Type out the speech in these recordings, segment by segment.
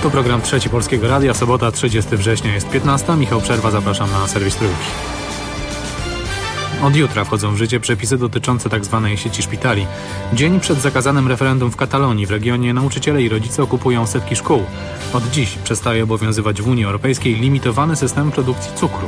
To program Trzeci Polskiego Radia, sobota 30 września jest 15. Michał Przerwa, zapraszam na serwis Trójki. Od jutra wchodzą w życie przepisy dotyczące tzw. sieci szpitali. Dzień przed zakazanym referendum w Katalonii w regionie nauczyciele i rodzice okupują setki szkół. Od dziś przestaje obowiązywać w Unii Europejskiej limitowany system produkcji cukru.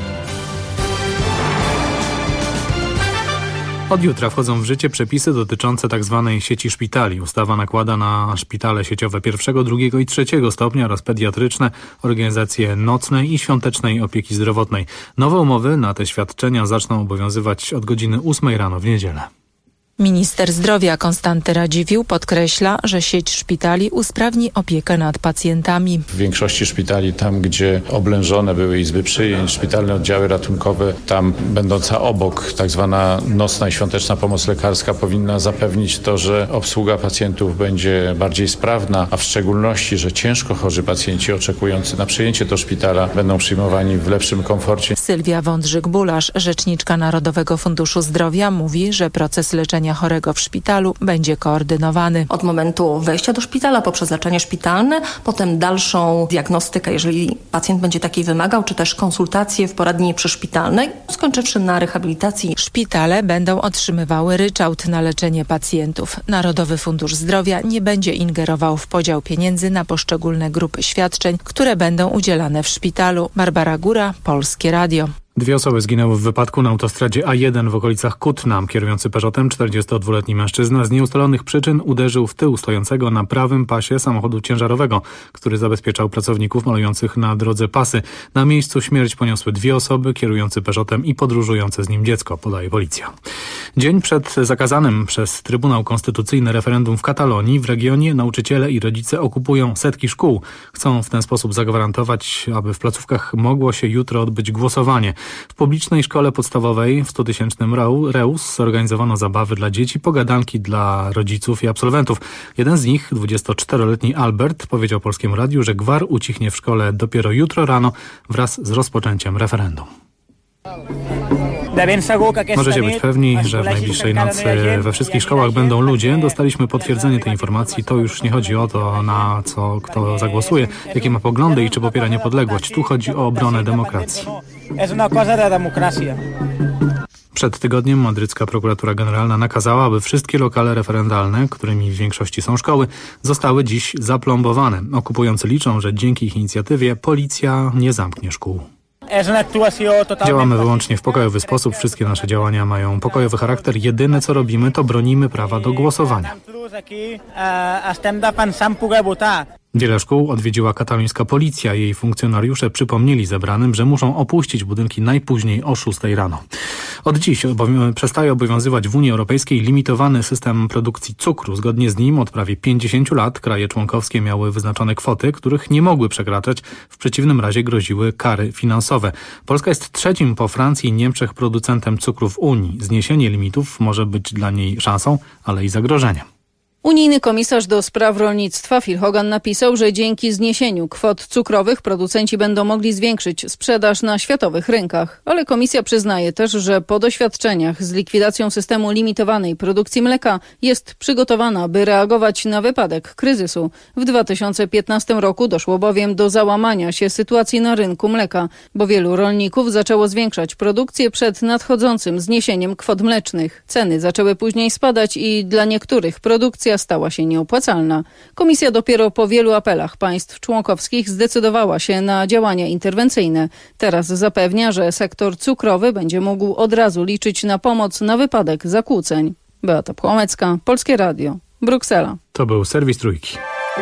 Od jutra wchodzą w życie przepisy dotyczące tzw. sieci szpitali. Ustawa nakłada na szpitale sieciowe pierwszego, drugiego i trzeciego stopnia oraz pediatryczne, organizacje nocnej i świątecznej opieki zdrowotnej. Nowe umowy na te świadczenia zaczną obowiązywać od godziny 8 rano w niedzielę. Minister zdrowia Konstanty Radziwiłł podkreśla, że sieć szpitali usprawni opiekę nad pacjentami. W większości szpitali, tam gdzie oblężone były izby przyjęć, szpitalne oddziały ratunkowe, tam będąca obok tak zwana nocna i świąteczna pomoc lekarska powinna zapewnić to, że obsługa pacjentów będzie bardziej sprawna, a w szczególności, że ciężko chorzy pacjenci oczekujący na przyjęcie do szpitala będą przyjmowani w lepszym komforcie. Sylwia Wądrzyk-Bulasz, rzeczniczka Narodowego Funduszu Zdrowia, mówi, że proces leczenia chorego w szpitalu będzie koordynowany. Od momentu wejścia do szpitala poprzez leczenie szpitalne, potem dalszą diagnostykę, jeżeli pacjent będzie takiej wymagał, czy też konsultacje w poradni przyszpitalnej, skończywszy na rehabilitacji. Szpitale będą otrzymywały ryczałt na leczenie pacjentów. Narodowy Fundusz Zdrowia nie będzie ingerował w podział pieniędzy na poszczególne grupy świadczeń, które będą udzielane w szpitalu. Barbara Góra, Polskie Radio. 2 osoby zginęły w wypadku na autostradzie A1 w okolicach Kutna. Kierujący Peugeotem 42-letni mężczyzna z nieustalonych przyczyn uderzył w tył stojącego na prawym pasie samochodu ciężarowego, który zabezpieczał pracowników malujących na drodze pasy. Na miejscu śmierć poniosły 2 osoby, kierujący Peugeotem i podróżujące z nim dziecko, podaje policja. Dzień przed zakazanym przez Trybunał Konstytucyjny referendum w Katalonii w regionie nauczyciele i rodzice okupują setki szkół. Chcą w ten sposób zagwarantować, aby w placówkach mogło się jutro odbyć głosowanie. W publicznej szkole podstawowej w 100-tysięcznym Reus zorganizowano zabawy dla dzieci, pogadanki dla rodziców i absolwentów. Jeden z nich, 24-letni Albert, powiedział Polskiemu Radiu, że gwar ucichnie w szkole dopiero jutro rano wraz z rozpoczęciem referendum. Możecie być pewni, że w najbliższej nocy we wszystkich szkołach będą ludzie. Dostaliśmy potwierdzenie tej informacji. To już nie chodzi o to, na co kto zagłosuje, jakie ma poglądy i czy popiera niepodległość. Tu chodzi o obronę demokracji. Przed tygodniem madrycka prokuratura generalna nakazała, aby wszystkie lokale referendalne, którymi w większości są szkoły, zostały dziś zaplombowane. Okupujący liczą, że dzięki ich inicjatywie policja nie zamknie szkół. Działamy wyłącznie w pokojowy sposób. Wszystkie nasze działania mają pokojowy charakter. Jedyne co robimy, to bronimy prawa do głosowania. Wiele szkół odwiedziła katalońska policja. Jej funkcjonariusze przypomnieli zebranym, że muszą opuścić budynki najpóźniej o 6 rano. Od dziś przestaje obowiązywać w Unii Europejskiej limitowany system produkcji cukru. Zgodnie z nim od prawie 50 lat kraje członkowskie miały wyznaczone kwoty, których nie mogły przekraczać. W przeciwnym razie groziły kary finansowe. Polska jest trzecim po Francji i Niemczech producentem cukru w Unii. Zniesienie limitów może być dla niej szansą, ale i zagrożeniem. Unijny komisarz do spraw rolnictwa Phil Hogan napisał, że dzięki zniesieniu kwot cukrowych producenci będą mogli zwiększyć sprzedaż na światowych rynkach. Ale komisja przyznaje też, że po doświadczeniach z likwidacją systemu limitowanej produkcji mleka jest przygotowana, by reagować na wypadek kryzysu. W 2015 roku doszło bowiem do załamania się sytuacji na rynku mleka, bo wielu rolników zaczęło zwiększać produkcję przed nadchodzącym zniesieniem kwot mlecznych. Ceny zaczęły później spadać i dla niektórych produkcja stała się nieopłacalna. Komisja dopiero po wielu apelach państw członkowskich zdecydowała się na działania interwencyjne. Teraz zapewnia, że sektor cukrowy będzie mógł od razu liczyć na pomoc na wypadek zakłóceń. Beata Płomecka, Polskie Radio, Bruksela. To był serwis Trójki.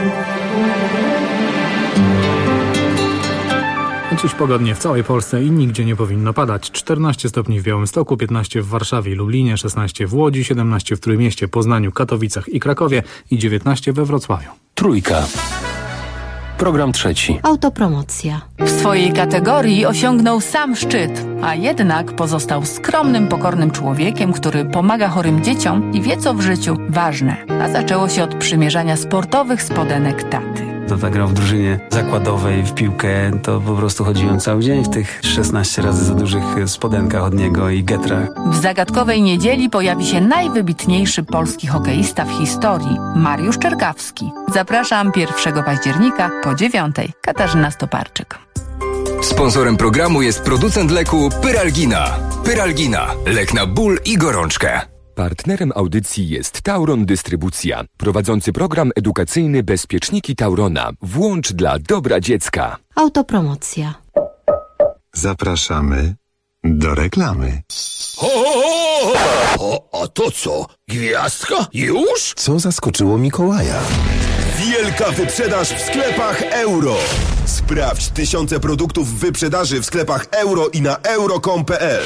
Dziś pogodnie w całej Polsce i nigdzie nie powinno padać. 14 stopni w Białymstoku, 15 w Warszawie i Lublinie, 16 w Łodzi, 17 w Trójmieście, Poznaniu, Katowicach i Krakowie i 19 we Wrocławiu. Trójka. Program trzeci. Autopromocja. W swojej kategorii osiągnął sam szczyt, a jednak pozostał skromnym, pokornym człowiekiem, który pomaga chorym dzieciom i wie, co w życiu ważne. A zaczęło się od przymierzania sportowych spodenek taty. Tata grał w drużynie zakładowej w piłkę, to po prostu chodziłem cały dzień w tych 16 razy za dużych spodenkach od niego i getrach. W zagadkowej niedzieli pojawi się najwybitniejszy polski hokeista w historii, Mariusz Czerkawski. Zapraszam 1 października po 9:00. Katarzyna Stoparczyk. Sponsorem programu jest producent leku Pyralgina. Pyralgina. Lek na ból i gorączkę. Partnerem audycji jest Tauron Dystrybucja, prowadzący program edukacyjny Bezpieczniki Taurona. Włącz dla dobra dziecka. Autopromocja. Zapraszamy do reklamy. A to co? Gwiazdka? Już? Co zaskoczyło Mikołaja? Wielka wyprzedaż w sklepach Euro. Sprawdź tysiące produktów w wyprzedaży w sklepach Euro i na euro.com.pl.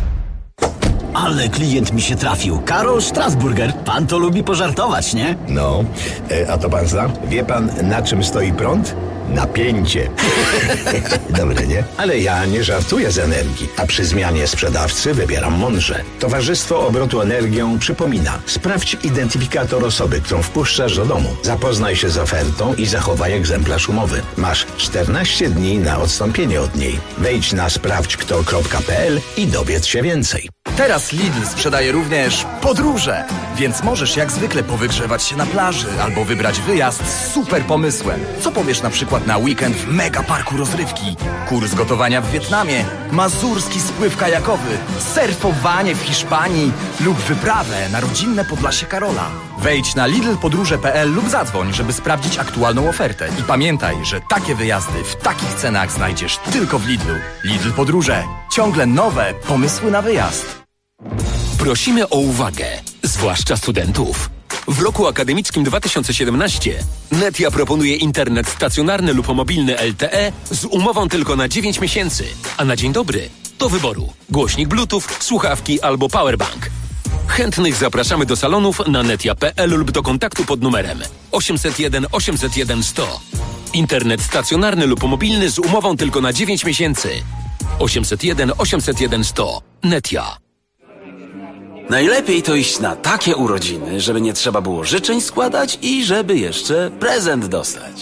Ale klient mi się trafił. Karol Strasburger. Pan to lubi pożartować, nie? No, a to pan zna? Wie pan, na czym stoi prąd? Napięcie. Dobre, nie? Ale ja nie żartuję z energii, a przy zmianie sprzedawcy wybieram mądrze. Towarzystwo Obrotu Energią przypomina. Sprawdź identyfikator osoby, którą wpuszczasz do domu. Zapoznaj się z ofertą i zachowaj egzemplarz umowy. Masz 14 dni na odstąpienie od niej. Wejdź na sprawdźkto.pl i dowiedz się więcej. Teraz Lidl sprzedaje również podróże, więc możesz jak zwykle powygrzewać się na plaży albo wybrać wyjazd z super pomysłem. Co powiesz na przykład na weekend w mega parku rozrywki, kurs gotowania w Wietnamie, mazurski spływ kajakowy, surfowanie w Hiszpanii lub wyprawę na rodzinne Podlasie Karola. Wejdź na lidlpodróże.pl lub zadzwoń, żeby sprawdzić aktualną ofertę. I pamiętaj, że takie wyjazdy w takich cenach znajdziesz tylko w Lidlu. Lidl Podróże. Ciągle nowe pomysły na wyjazd. Prosimy o uwagę, zwłaszcza studentów. W roku akademickim 2017 Netia proponuje internet stacjonarny lub mobilny LTE z umową tylko na 9 miesięcy, a na dzień dobry do wyboru głośnik Bluetooth, słuchawki albo powerbank. Chętnych zapraszamy do salonów na netia.pl lub do kontaktu pod numerem 801 801 100. Internet stacjonarny lub mobilny z umową tylko na 9 miesięcy. 801 801 100. Netia. Najlepiej to iść na takie urodziny, żeby nie trzeba było życzeń składać i żeby jeszcze prezent dostać.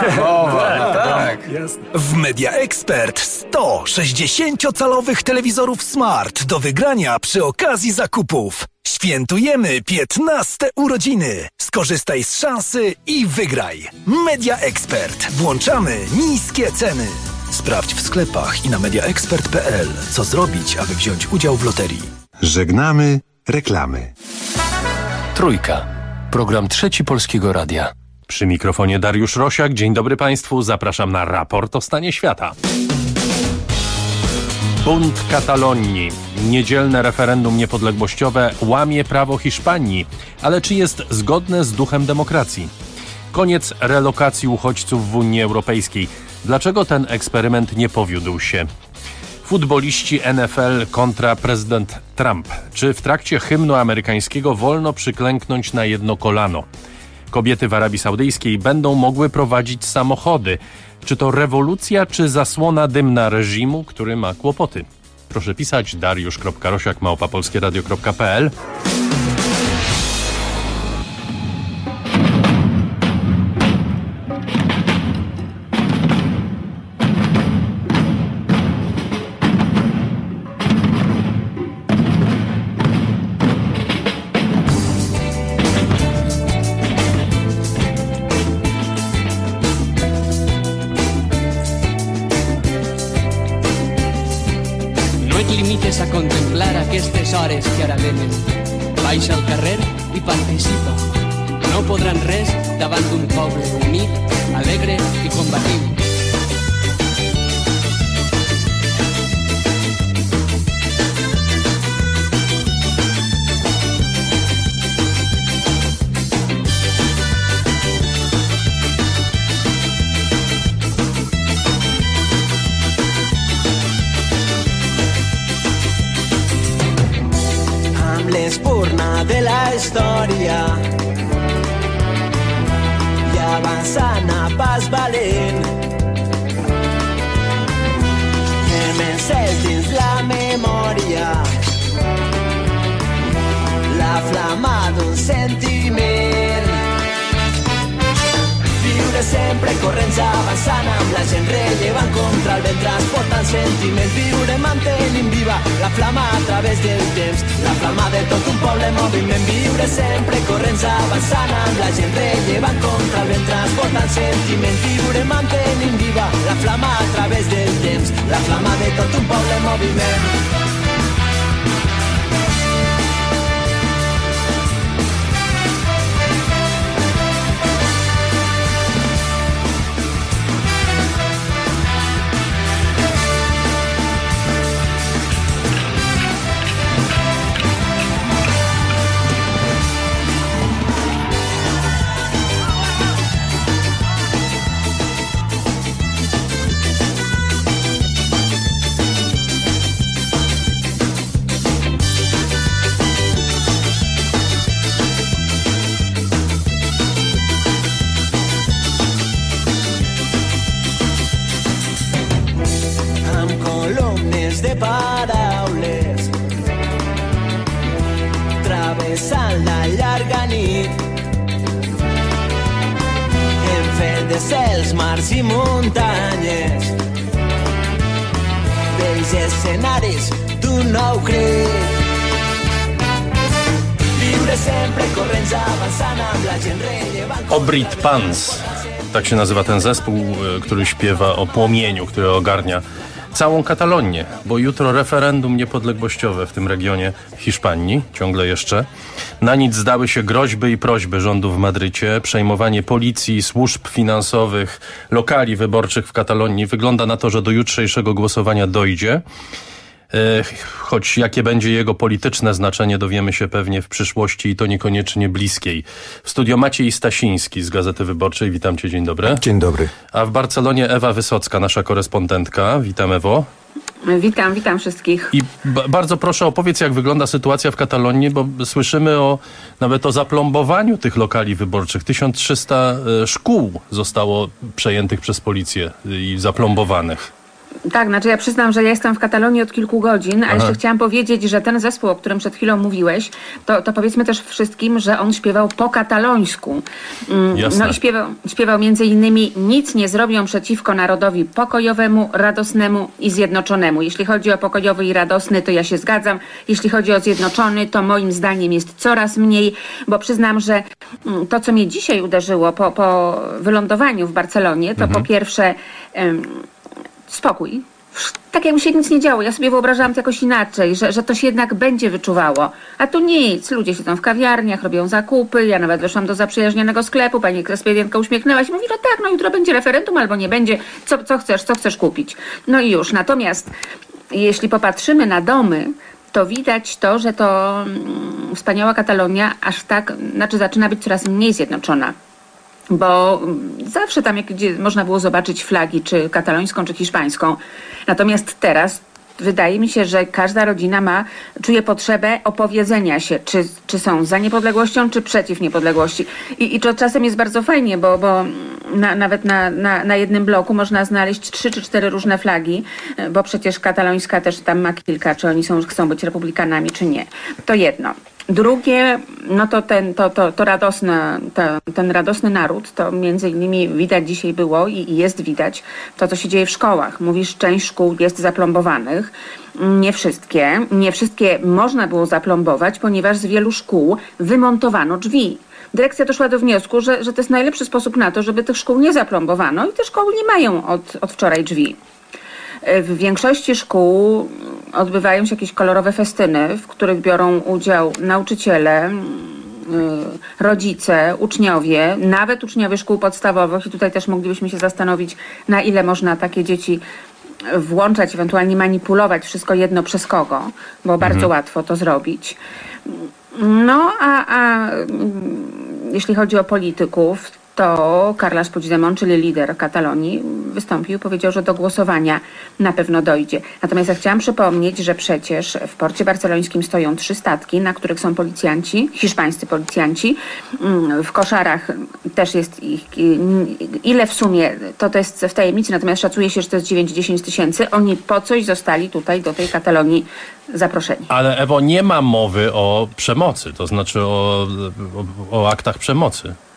Tak. W Media Expert 100 60-calowych telewizorów Smart do wygrania przy okazji zakupów. Świętujemy 15 urodziny. Skorzystaj z szansy i wygraj. Media Expert. Włączamy niskie ceny. Sprawdź w sklepach i na mediaexpert.pl, co zrobić, aby wziąć udział w loterii. Żegnamy reklamy. Trójka. Program Trzeci Polskiego Radia. Przy mikrofonie Dariusz Rosiak. Dzień dobry Państwu. Zapraszam na raport o stanie świata. Bunt Katalonii. Niedzielne referendum niepodległościowe łamie prawo Hiszpanii. Ale czy jest zgodne z duchem demokracji? Koniec relokacji uchodźców w Unii Europejskiej. Dlaczego ten eksperyment nie powiódł się? Futboliści NFL kontra prezydent Trump. Czy w trakcie hymnu amerykańskiego wolno przyklęknąć na jedno kolano? Kobiety w Arabii Saudyjskiej będą mogły prowadzić samochody. Czy to rewolucja, czy zasłona dymna reżimu, który ma kłopoty? Proszę pisać dariusz.rosiak@polskieradio.pl. A contemplar aquestes hores que ara venen. Baixa al carrer i participa. No podran res davant d'un poble unit, alegre i combatiu. L'espurna de la història i avançant a pas valent que m'encès dins la memòria la flama d'un sentiment viure sempre sempre corrents avançant amb la gent rellevant contra el vent transportant sentiments. Viure mantenint viva la flama a través del temps, la flama de tot un poble en moviment. Viure sempre corrents avançant amb la gent rellevant contra el vent transportant sentiments. Viure mantenint viva la flama a través del temps, la flama de tot un poble en moviment. De paraules travessant la llarga nit, hem fet de cels, mars i muntanyes vells escenaris d'un nou crit. Viure sempre corrents avançant amb la gent rellevant. Obrit Pans, tak się nazywa ten zespół, który śpiewa o płomieniu, który ogarnia całą Katalonię, bo jutro referendum niepodległościowe w tym regionie Hiszpanii, ciągle jeszcze. Na nic zdały się groźby i prośby rządu w Madrycie. Przejmowanie policji, służb finansowych, lokali wyborczych w Katalonii. Wygląda na to, że do jutrzejszego głosowania dojdzie. Choć jakie będzie jego polityczne znaczenie, dowiemy się pewnie w przyszłości i to niekoniecznie bliskiej. W studio Maciej Stasiński z Gazety Wyborczej. Witam cię, dzień dobry. Dzień dobry. A w Barcelonie Ewa Wysocka, nasza korespondentka. Witam, Ewo. Witam wszystkich. I bardzo proszę, opowiedz, jak wygląda sytuacja w Katalonii, bo słyszymy nawet o zaplombowaniu tych lokali wyborczych. 1300 szkół zostało przejętych przez policję i zaplombowanych. Tak, znaczy ja przyznam, że ja jestem w Katalonii od kilku godzin, a jeszcze chciałam powiedzieć, że ten zespół, o którym przed chwilą mówiłeś, to powiedzmy też wszystkim, że on śpiewał po katalońsku. Jasne. No i śpiewał między innymi: nic nie zrobią przeciwko narodowi pokojowemu, radosnemu i zjednoczonemu. Jeśli chodzi o pokojowy i radosny, to ja się zgadzam. Jeśli chodzi o zjednoczony, to moim zdaniem jest coraz mniej, bo przyznam, że to, co mnie dzisiaj uderzyło po wylądowaniu w Barcelonie, to po pierwsze spokój. Tak jakby się nic nie działo. Ja sobie wyobrażałam to jakoś inaczej, że to się jednak będzie wyczuwało. A tu nic. Ludzie siedzą w kawiarniach, robią zakupy. Ja nawet weszłam do zaprzyjaźnionego sklepu. Pani ekspedientka uśmiechnęła się i mówi: no tak, no jutro będzie referendum albo nie będzie. Co chcesz kupić? No i już. Natomiast jeśli popatrzymy na domy, to widać to, że to wspaniała Katalonia aż tak, zaczyna być coraz mniej zjednoczona. Bo zawsze tam, gdzie można było zobaczyć flagi, czy katalońską, czy hiszpańską. Natomiast teraz wydaje mi się, że każda rodzina czuje potrzebę opowiedzenia się, czy są za niepodległością, czy przeciw niepodległości. I to czasem jest bardzo fajnie, bo nawet na jednym bloku można znaleźć 3 czy 4 różne flagi, bo przecież katalońska też tam ma kilka, czy oni chcą być republikanami, czy nie. To jedno. Drugie, no to ten radosny naród, to między innymi widać dzisiaj było i jest widać to, co się dzieje w szkołach. Mówisz, część szkół jest zaplombowanych. Nie wszystkie można było zaplombować, ponieważ z wielu szkół wymontowano drzwi. Dyrekcja doszła do wniosku, że to jest najlepszy sposób na to, żeby tych szkół nie zaplombowano i te szkoły nie mają od wczoraj drzwi. W większości szkół odbywają się jakieś kolorowe festyny, w których biorą udział nauczyciele, rodzice, uczniowie, nawet uczniowie szkół podstawowych i tutaj też moglibyśmy się zastanowić, na ile można takie dzieci włączać, ewentualnie manipulować, wszystko jedno przez kogo, bo bardzo łatwo to zrobić. No a jeśli chodzi o polityków, to Carles Puigdemont, czyli lider Katalonii, wystąpił i powiedział, że do głosowania na pewno dojdzie. Natomiast ja chciałam przypomnieć, że przecież w porcie barcelońskim stoją 3 statki, na których są policjanci, hiszpańscy policjanci. W koszarach też jest ich, ile w sumie, to jest w tajemnicy, natomiast szacuje się, że to jest 9-10 tysięcy. Oni po coś zostali tutaj do tej Katalonii zaproszeni. Ale Ewo, nie ma mowy o przemocy, to znaczy o aktach przemocy. Czy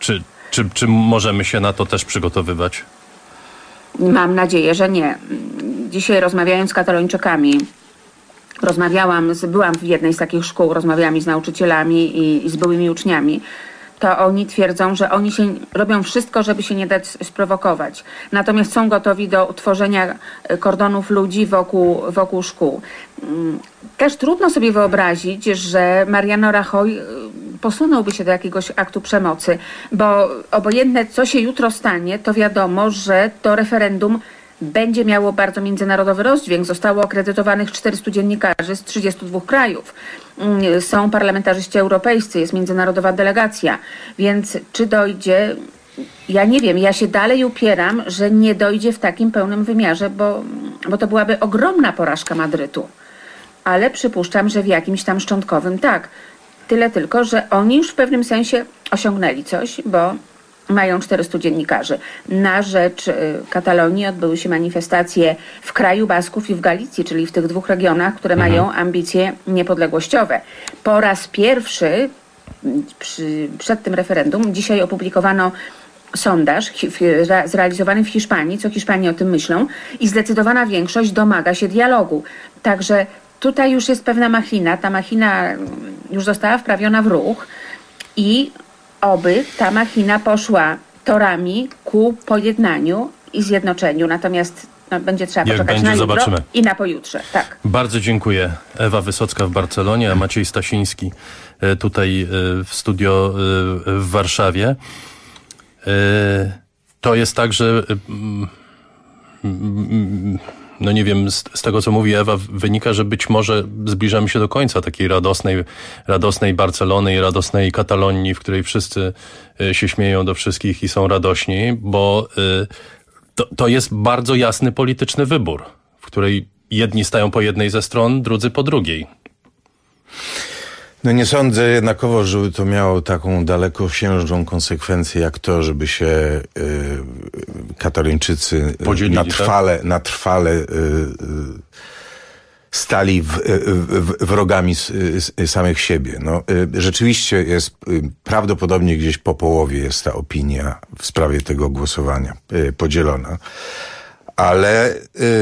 Czy możemy się na to też przygotowywać? Mam nadzieję, że nie. Dzisiaj rozmawiając z Katalończykami, byłam w jednej z takich szkół, rozmawiałam z nauczycielami i z byłymi uczniami, to oni twierdzą, że oni robią wszystko, żeby się nie dać sprowokować. Natomiast są gotowi do utworzenia kordonów ludzi wokół szkół. Też trudno sobie wyobrazić, że Mariano Rajoy posunąłby się do jakiegoś aktu przemocy, bo obojętne co się jutro stanie, to wiadomo, że to referendum będzie miało bardzo międzynarodowy rozdźwięk. Zostało akredytowanych 400 dziennikarzy z 32 krajów. Są parlamentarzyści europejscy, jest międzynarodowa delegacja. Więc czy dojdzie... Ja nie wiem, ja się dalej upieram, że nie dojdzie w takim pełnym wymiarze, bo to byłaby ogromna porażka Madrytu. Ale przypuszczam, że w jakimś tam szczątkowym tak. Tyle tylko, że oni już w pewnym sensie osiągnęli coś, bo mają 400 dziennikarzy. Na rzecz Katalonii odbyły się manifestacje w kraju Basków i w Galicji, czyli w tych dwóch regionach, które mają ambicje niepodległościowe. Po raz pierwszy przed tym referendum dzisiaj opublikowano sondaż zrealizowany w Hiszpanii, co Hiszpanie o tym myślą, i zdecydowana większość domaga się dialogu. Także tutaj już jest pewna machina. Ta machina już została wprawiona w ruch i oby ta machina poszła torami ku pojednaniu i zjednoczeniu. Natomiast będzie trzeba poczekać na jutro i na pojutrze. Tak. Bardzo dziękuję. Ewa Wysocka w Barcelonie, a Maciej Stasiński tutaj w studio w Warszawie. To jest tak, że no nie wiem, z tego co mówi Ewa wynika, że być może zbliżamy się do końca takiej radosnej Barcelony i radosnej Katalonii, w której wszyscy się śmieją do wszystkich i są radośni, bo to jest bardzo jasny polityczny wybór, w której jedni stają po jednej ze stron, drudzy po drugiej. No nie sądzę jednakowo, żeby to miało taką dalekosiężną konsekwencję jak to, żeby się Katalończycy na trwale stali wrogami samych siebie. No, rzeczywiście jest prawdopodobnie gdzieś po połowie jest ta opinia w sprawie tego głosowania podzielona. Ale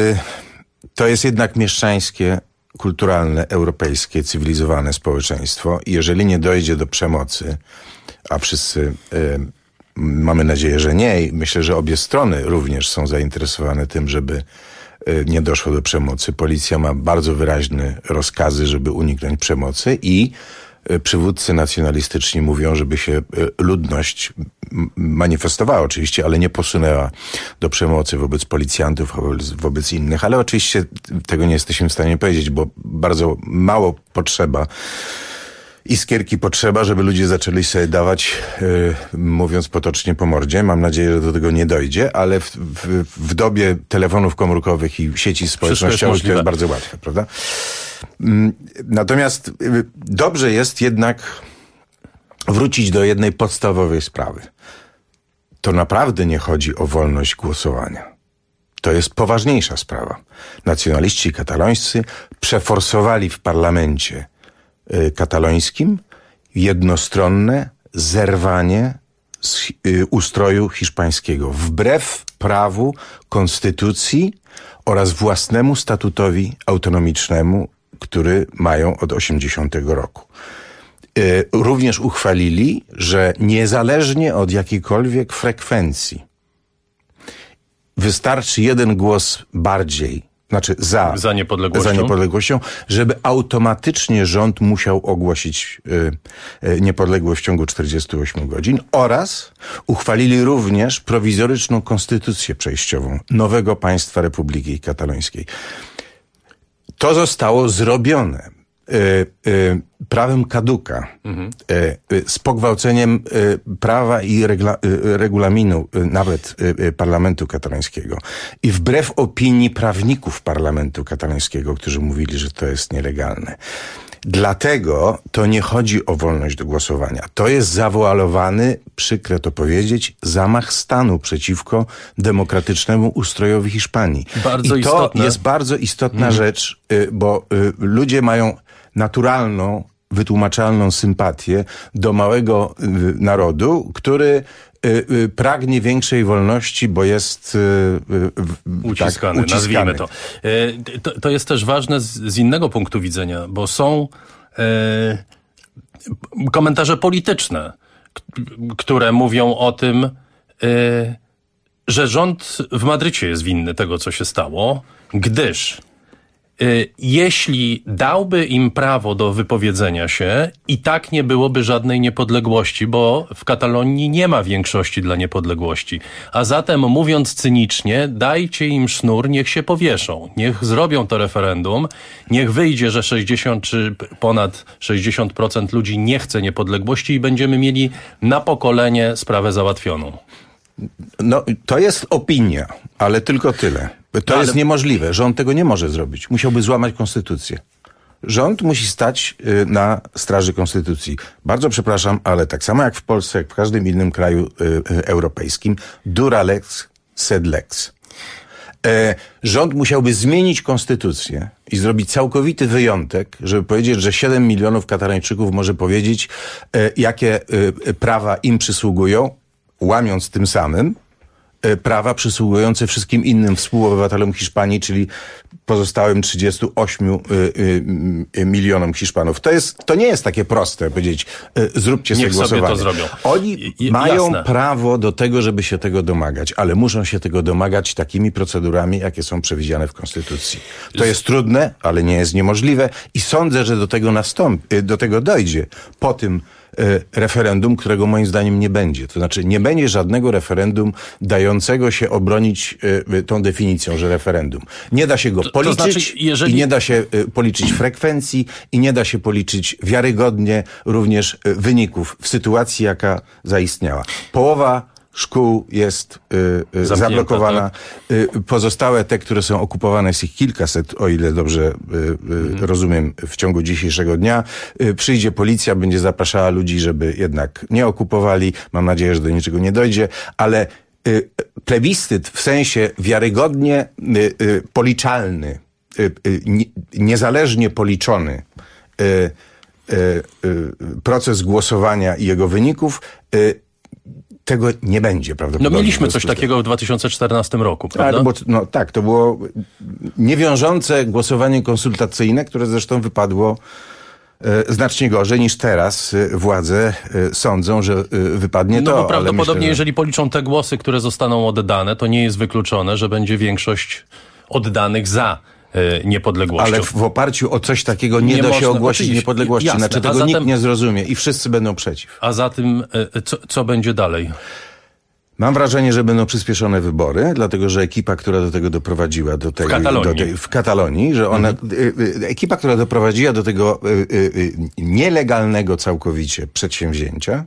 to jest jednak mieszczańskie, kulturalne, europejskie, cywilizowane społeczeństwo i jeżeli nie dojdzie do przemocy, a wszyscy mamy nadzieję, że nie i myślę, że obie strony również są zainteresowane tym, żeby nie doszło do przemocy. Policja ma bardzo wyraźne rozkazy, żeby uniknąć przemocy i przywódcy nacjonalistyczni mówią, żeby się ludność manifestowała oczywiście, ale nie posunęła do przemocy wobec policjantów, wobec innych. Ale oczywiście tego nie jesteśmy w stanie powiedzieć, bo bardzo mało potrzeba, iskierki potrzeba, żeby ludzie zaczęli sobie dawać, mówiąc potocznie, po mordzie. Mam nadzieję, że do tego nie dojdzie, ale w dobie telefonów komórkowych i sieci społecznościowych to jest bardzo łatwe, prawda? Natomiast dobrze jest jednak wrócić do jednej podstawowej sprawy. To naprawdę nie chodzi o wolność głosowania. To jest poważniejsza sprawa. Nacjonaliści katalońscy przeforsowali w parlamencie katalońskim jednostronne zerwanie z ustroju hiszpańskiego wbrew prawu, konstytucji oraz własnemu statutowi autonomicznemu, który mają od 80 roku. Również uchwalili, że niezależnie od jakiejkolwiek frekwencji wystarczy jeden głos bardziej, znaczy za niepodległością, żeby automatycznie rząd musiał ogłosić niepodległość w ciągu 48 godzin oraz uchwalili również prowizoryczną konstytucję przejściową nowego państwa Republiki Katalońskiej. To zostało zrobione prawem kaduka, z pogwałceniem prawa i regulaminu nawet parlamentu katalońskiego i wbrew opinii prawników parlamentu katalońskiego, którzy mówili, że to jest nielegalne. Dlatego to nie chodzi o wolność do głosowania. To jest zawoalowany, przykre to powiedzieć, zamach stanu przeciwko demokratycznemu ustrojowi Hiszpanii. I to jest bardzo istotna rzecz, bo ludzie mają naturalną, wytłumaczalną sympatię do małego narodu, który pragnie większej wolności, bo jest uciskany, nazwijmy to. To jest też ważne z innego punktu widzenia, bo są komentarze polityczne, które mówią o tym, że rząd w Madrycie jest winny tego, co się stało, gdyż jeśli dałby im prawo do wypowiedzenia się, i tak nie byłoby żadnej niepodległości, bo w Katalonii nie ma większości dla niepodległości. A zatem, mówiąc cynicznie, dajcie im sznur, niech się powieszą. Niech zrobią to referendum, niech wyjdzie, że 60 czy ponad 60% ludzi nie chce niepodległości i będziemy mieli na pokolenie sprawę załatwioną. No, to jest opinia, ale tylko tyle. To jest niemożliwe. Rząd tego nie może zrobić. Musiałby złamać konstytucję. Rząd musi stać na straży konstytucji. Bardzo przepraszam, ale tak samo jak w Polsce, jak w każdym innym kraju europejskim, dura lex, sed lex. Rząd musiałby zmienić konstytucję i zrobić całkowity wyjątek, żeby powiedzieć, że 7 milionów Katalończyków może powiedzieć, jakie prawa im przysługują, łamiąc tym samym prawa przysługujące wszystkim innym współobywatelom Hiszpanii, czyli pozostałym 38 milionom Hiszpanów. To nie jest takie proste powiedzieć, zróbcie sobie głosowanie. To zrobią. Oni mają prawo do tego, żeby się tego domagać, ale muszą się tego domagać takimi procedurami, jakie są przewidziane w Konstytucji. To jest trudne, ale nie jest niemożliwe i sądzę, że do tego dojdzie po tym referendum, którego moim zdaniem nie będzie. To znaczy nie będzie żadnego referendum dającego się obronić tą definicją, że referendum. Nie da się go policzyć to znaczy, i nie da się policzyć frekwencji i nie da się policzyć wiarygodnie również wyników w sytuacji, jaka zaistniała. Połowa szkół jest zablokowana. Tak? Pozostałe te, które są okupowane, jest ich kilkaset, o ile dobrze rozumiem, w ciągu dzisiejszego dnia. Przyjdzie policja, będzie zapraszała ludzi, żeby jednak nie okupowali. Mam nadzieję, że do niczego nie dojdzie, ale plebiscyt w sensie wiarygodnie policzalny, niezależnie policzony proces głosowania i jego wyników tego nie będzie prawdopodobnie. No mieliśmy coś takiego w 2014 roku, prawda? To było niewiążące głosowanie konsultacyjne, które zresztą wypadło znacznie gorzej niż teraz władze sądzą, że wypadnie to. No bo prawdopodobnie, ale myślę, jeżeli policzą te głosy, które zostaną oddane, to nie jest wykluczone, że będzie większość oddanych za niepodległością. Ale w oparciu o coś takiego nie da się ogłosić niepodległości. Jasne. Znaczy tego nikt nie zrozumie i wszyscy będą przeciw. A zatem co będzie dalej? Mam wrażenie, że będą przyspieszone wybory, dlatego że ekipa, która do tego doprowadziła, w Katalonii, że ona, ekipa, która doprowadziła do tego nielegalnego całkowicie przedsięwzięcia,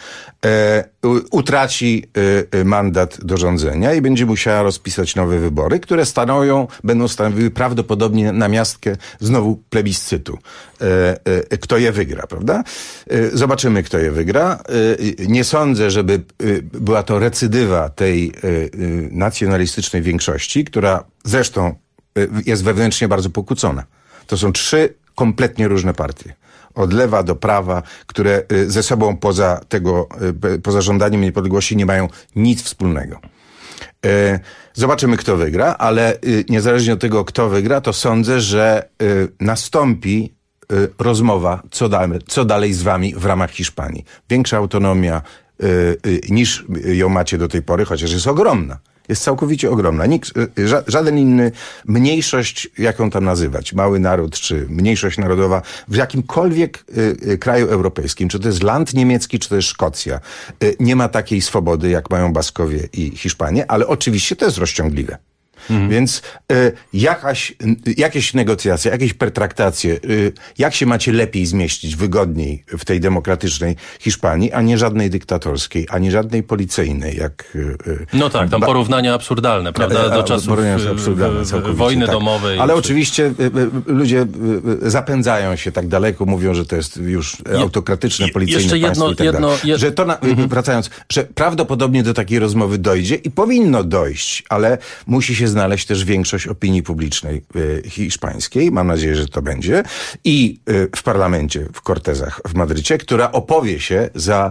utraci mandat do rządzenia i będzie musiała rozpisać nowe wybory, które będą stanowiły prawdopodobnie namiastkę znowu plebiscytu. Kto je wygra, prawda? Zobaczymy, kto je wygra. Nie sądzę, żeby była to recydywa tej nacjonalistycznej większości, która zresztą jest wewnętrznie bardzo pokłócona. To są 3 kompletnie różne partie. Od lewa do prawa, które ze sobą poza żądaniem niepodległości nie mają nic wspólnego. Zobaczymy, kto wygra, ale niezależnie od tego, kto wygra, to sądzę, że nastąpi rozmowa, co dalej z wami w ramach Hiszpanii. Większa autonomia niż ją macie do tej pory, chociaż jest ogromna. Jest całkowicie ogromna. Żaden inny mniejszość, jaką tam nazywać, mały naród czy mniejszość narodowa w jakimkolwiek kraju europejskim, czy to jest land niemiecki, czy to jest Szkocja, nie ma takiej swobody, jak mają Baskowie i Hiszpanie, ale oczywiście to jest rozciągliwe. Więc jakieś negocjacje, jakieś pertraktacje, jak się macie lepiej zmieścić, wygodniej w tej demokratycznej Hiszpanii, a nie żadnej dyktatorskiej, ani żadnej policyjnej, jak... No tak, tam porównania absurdalne, prawda, do czasów wojny domowej. Ale oczywiście ludzie zapędzają się tak daleko, mówią, że to jest już autokratyczne, policyjne państwo i tak dalej. Że to, wracając, że prawdopodobnie do takiej rozmowy dojdzie i powinno dojść, ale musi się znaleźć też większość opinii publicznej hiszpańskiej, mam nadzieję, że to będzie, i w parlamencie, w Cortezach w Madrycie, która opowie się za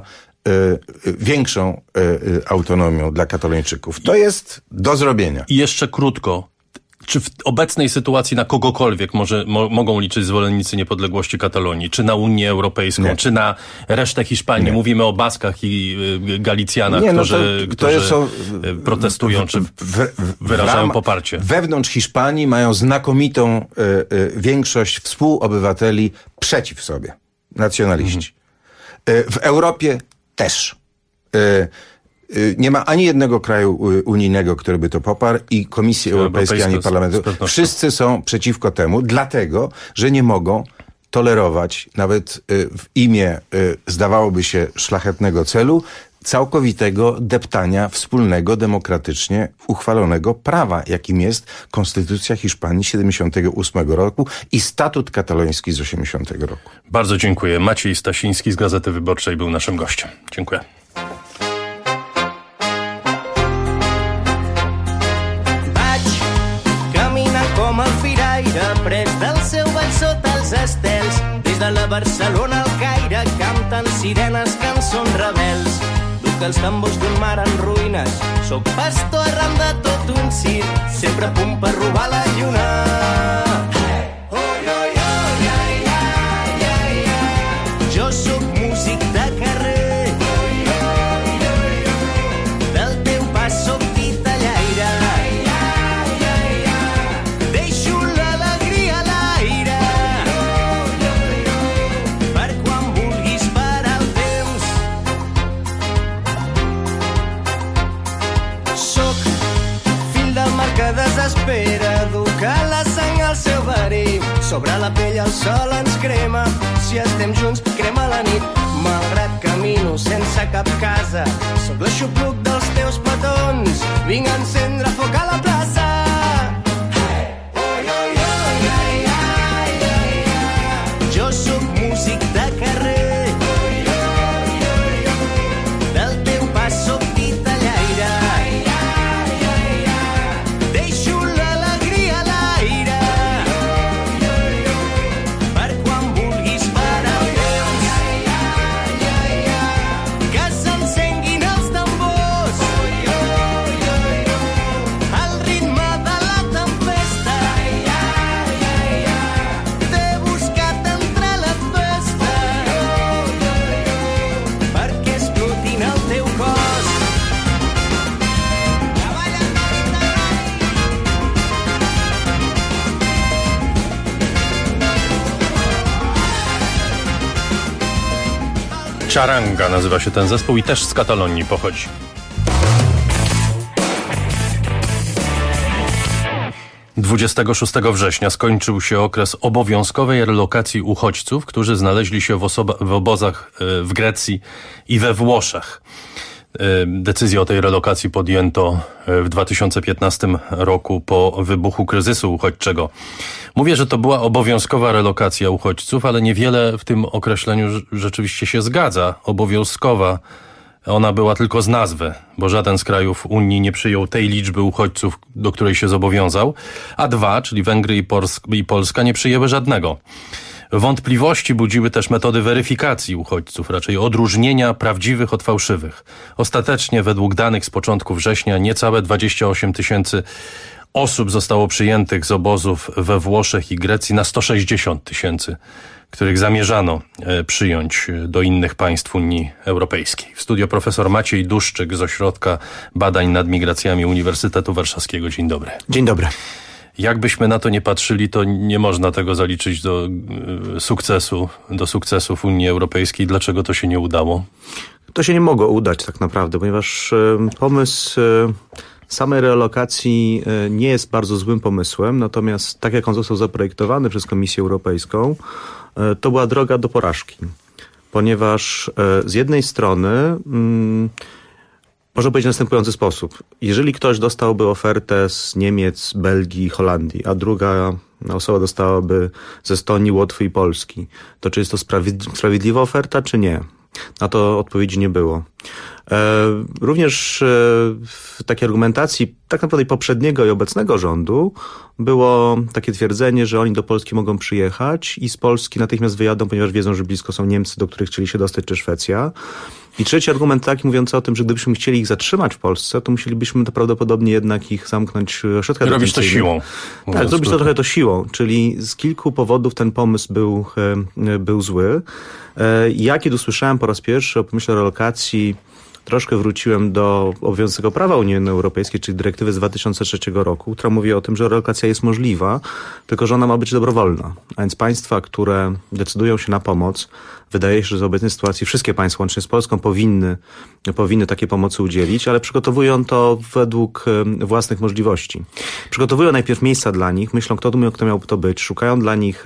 większą autonomią dla Katalończyków. To jest do zrobienia. I jeszcze krótko. Czy w obecnej sytuacji na kogokolwiek mogą liczyć zwolennicy niepodległości Katalonii? Czy na Unię Europejską? Czy na resztę Hiszpanii? Mówimy o Baskach i Galicjanach, którzy protestują, czy wyrażają poparcie. Wewnątrz Hiszpanii mają znakomitą większość współobywateli przeciw sobie. Nacjonaliści. W Europie też. Nie ma ani jednego kraju unijnego, który by to poparł, i Komisji Europejskiej, ani Parlamentu. Wszyscy są przeciwko temu, dlatego, że nie mogą tolerować nawet w imię, zdawałoby się, szlachetnego celu, całkowitego deptania wspólnego, demokratycznie uchwalonego prawa, jakim jest Konstytucja Hiszpanii z 78 roku i Statut Kataloński z 80 roku. Bardzo dziękuję. Maciej Stasiński z Gazety Wyborczej był naszym gościem. Dziękuję. Pres del seu ball sota els estels, des de la Barcelona al Caire canten sirenes, cançons rebels. Duc els tambors d'un mar en ruïnes, soc pastor arran de tot un circ, sempre a punt per robar la lluna. Jo sóc músic de carrer, del teu pas sóc titellaire. Desespera, educar la sang al seu verí. Sobre la pell el sol ens crema, si estem junts crema la nit. Malgrat camino sense cap casa, sóc l'aixopluc dels teus petons, vinc a encendre foc a la plaça. Jo sóc músic de carrer, del teu pas sóc titellaire. Charanga nazywa się ten zespół i też z Katalonii pochodzi. Dwudziestego 6 września skończył się okres obowiązkowej relokacji uchodźców, którzy znaleźli się w obozach w Grecji i we Włoszech. Decyzję o tej relokacji podjęto w 2015 roku po wybuchu kryzysu uchodźczego. Mówię, że to była obowiązkowa relokacja uchodźców, ale niewiele w tym określeniu rzeczywiście się zgadza. Obowiązkowa ona była tylko z nazwy, bo żaden z krajów Unii nie przyjął tej liczby uchodźców, do której się zobowiązał, a dwa, czyli Węgry i Polska, nie przyjęły żadnego. Wątpliwości budziły też metody weryfikacji uchodźców, raczej odróżnienia prawdziwych od fałszywych. Ostatecznie, według danych z początku września, niecałe 28 000 osób zostało przyjętych z obozów we Włoszech i Grecji na 160 000, których zamierzano przyjąć do innych państw Unii Europejskiej. W studio profesor Maciej Duszczyk z Ośrodka Badań nad Migracjami Uniwersytetu Warszawskiego. Dzień dobry. Dzień dobry. Jakbyśmy na to nie patrzyli, to nie można tego zaliczyć do sukcesów Unii Europejskiej. Dlaczego to się nie udało? To się nie mogło udać tak naprawdę, ponieważ pomysł samej relokacji nie jest bardzo złym pomysłem, natomiast tak jak on został zaprojektowany przez Komisję Europejską, to była droga do porażki. Ponieważ z jednej strony można powiedzieć w następujący sposób. Jeżeli ktoś dostałby ofertę z Niemiec, Belgii, Holandii, a druga osoba dostałaby z Estonii, Łotwy i Polski, to czy jest to sprawiedliwa oferta, czy nie? Na to odpowiedzi nie było. Również w takiej argumentacji tak naprawdę poprzedniego i obecnego rządu było takie twierdzenie, że oni do Polski mogą przyjechać i z Polski natychmiast wyjadą, ponieważ wiedzą, że blisko są Niemcy, do których chcieli się dostać, czy Szwecja. I trzeci argument taki, mówiący o tym, że gdybyśmy chcieli ich zatrzymać w Polsce, to musielibyśmy to prawdopodobnie jednak ich zamknąć w ośrodkach detencyjnych. Robić to siłą. Tak, zrobić to trochę siłą, czyli z kilku powodów ten pomysł był zły. Ja kiedy usłyszałem po raz pierwszy o pomyśle relokacji, troszkę wróciłem do obowiązującego prawa Unii Europejskiej, czyli dyrektywy z 2003 roku, która mówi o tym, że relokacja jest możliwa, tylko że ona ma być dobrowolna. A więc państwa, które decydują się na pomoc, wydaje się, że w obecnej sytuacji wszystkie państwa, łącznie z Polską, powinny takiej pomocy udzielić, ale przygotowują to według własnych możliwości. Przygotowują najpierw miejsca dla nich, myślą, kto miałby to być, szukają dla nich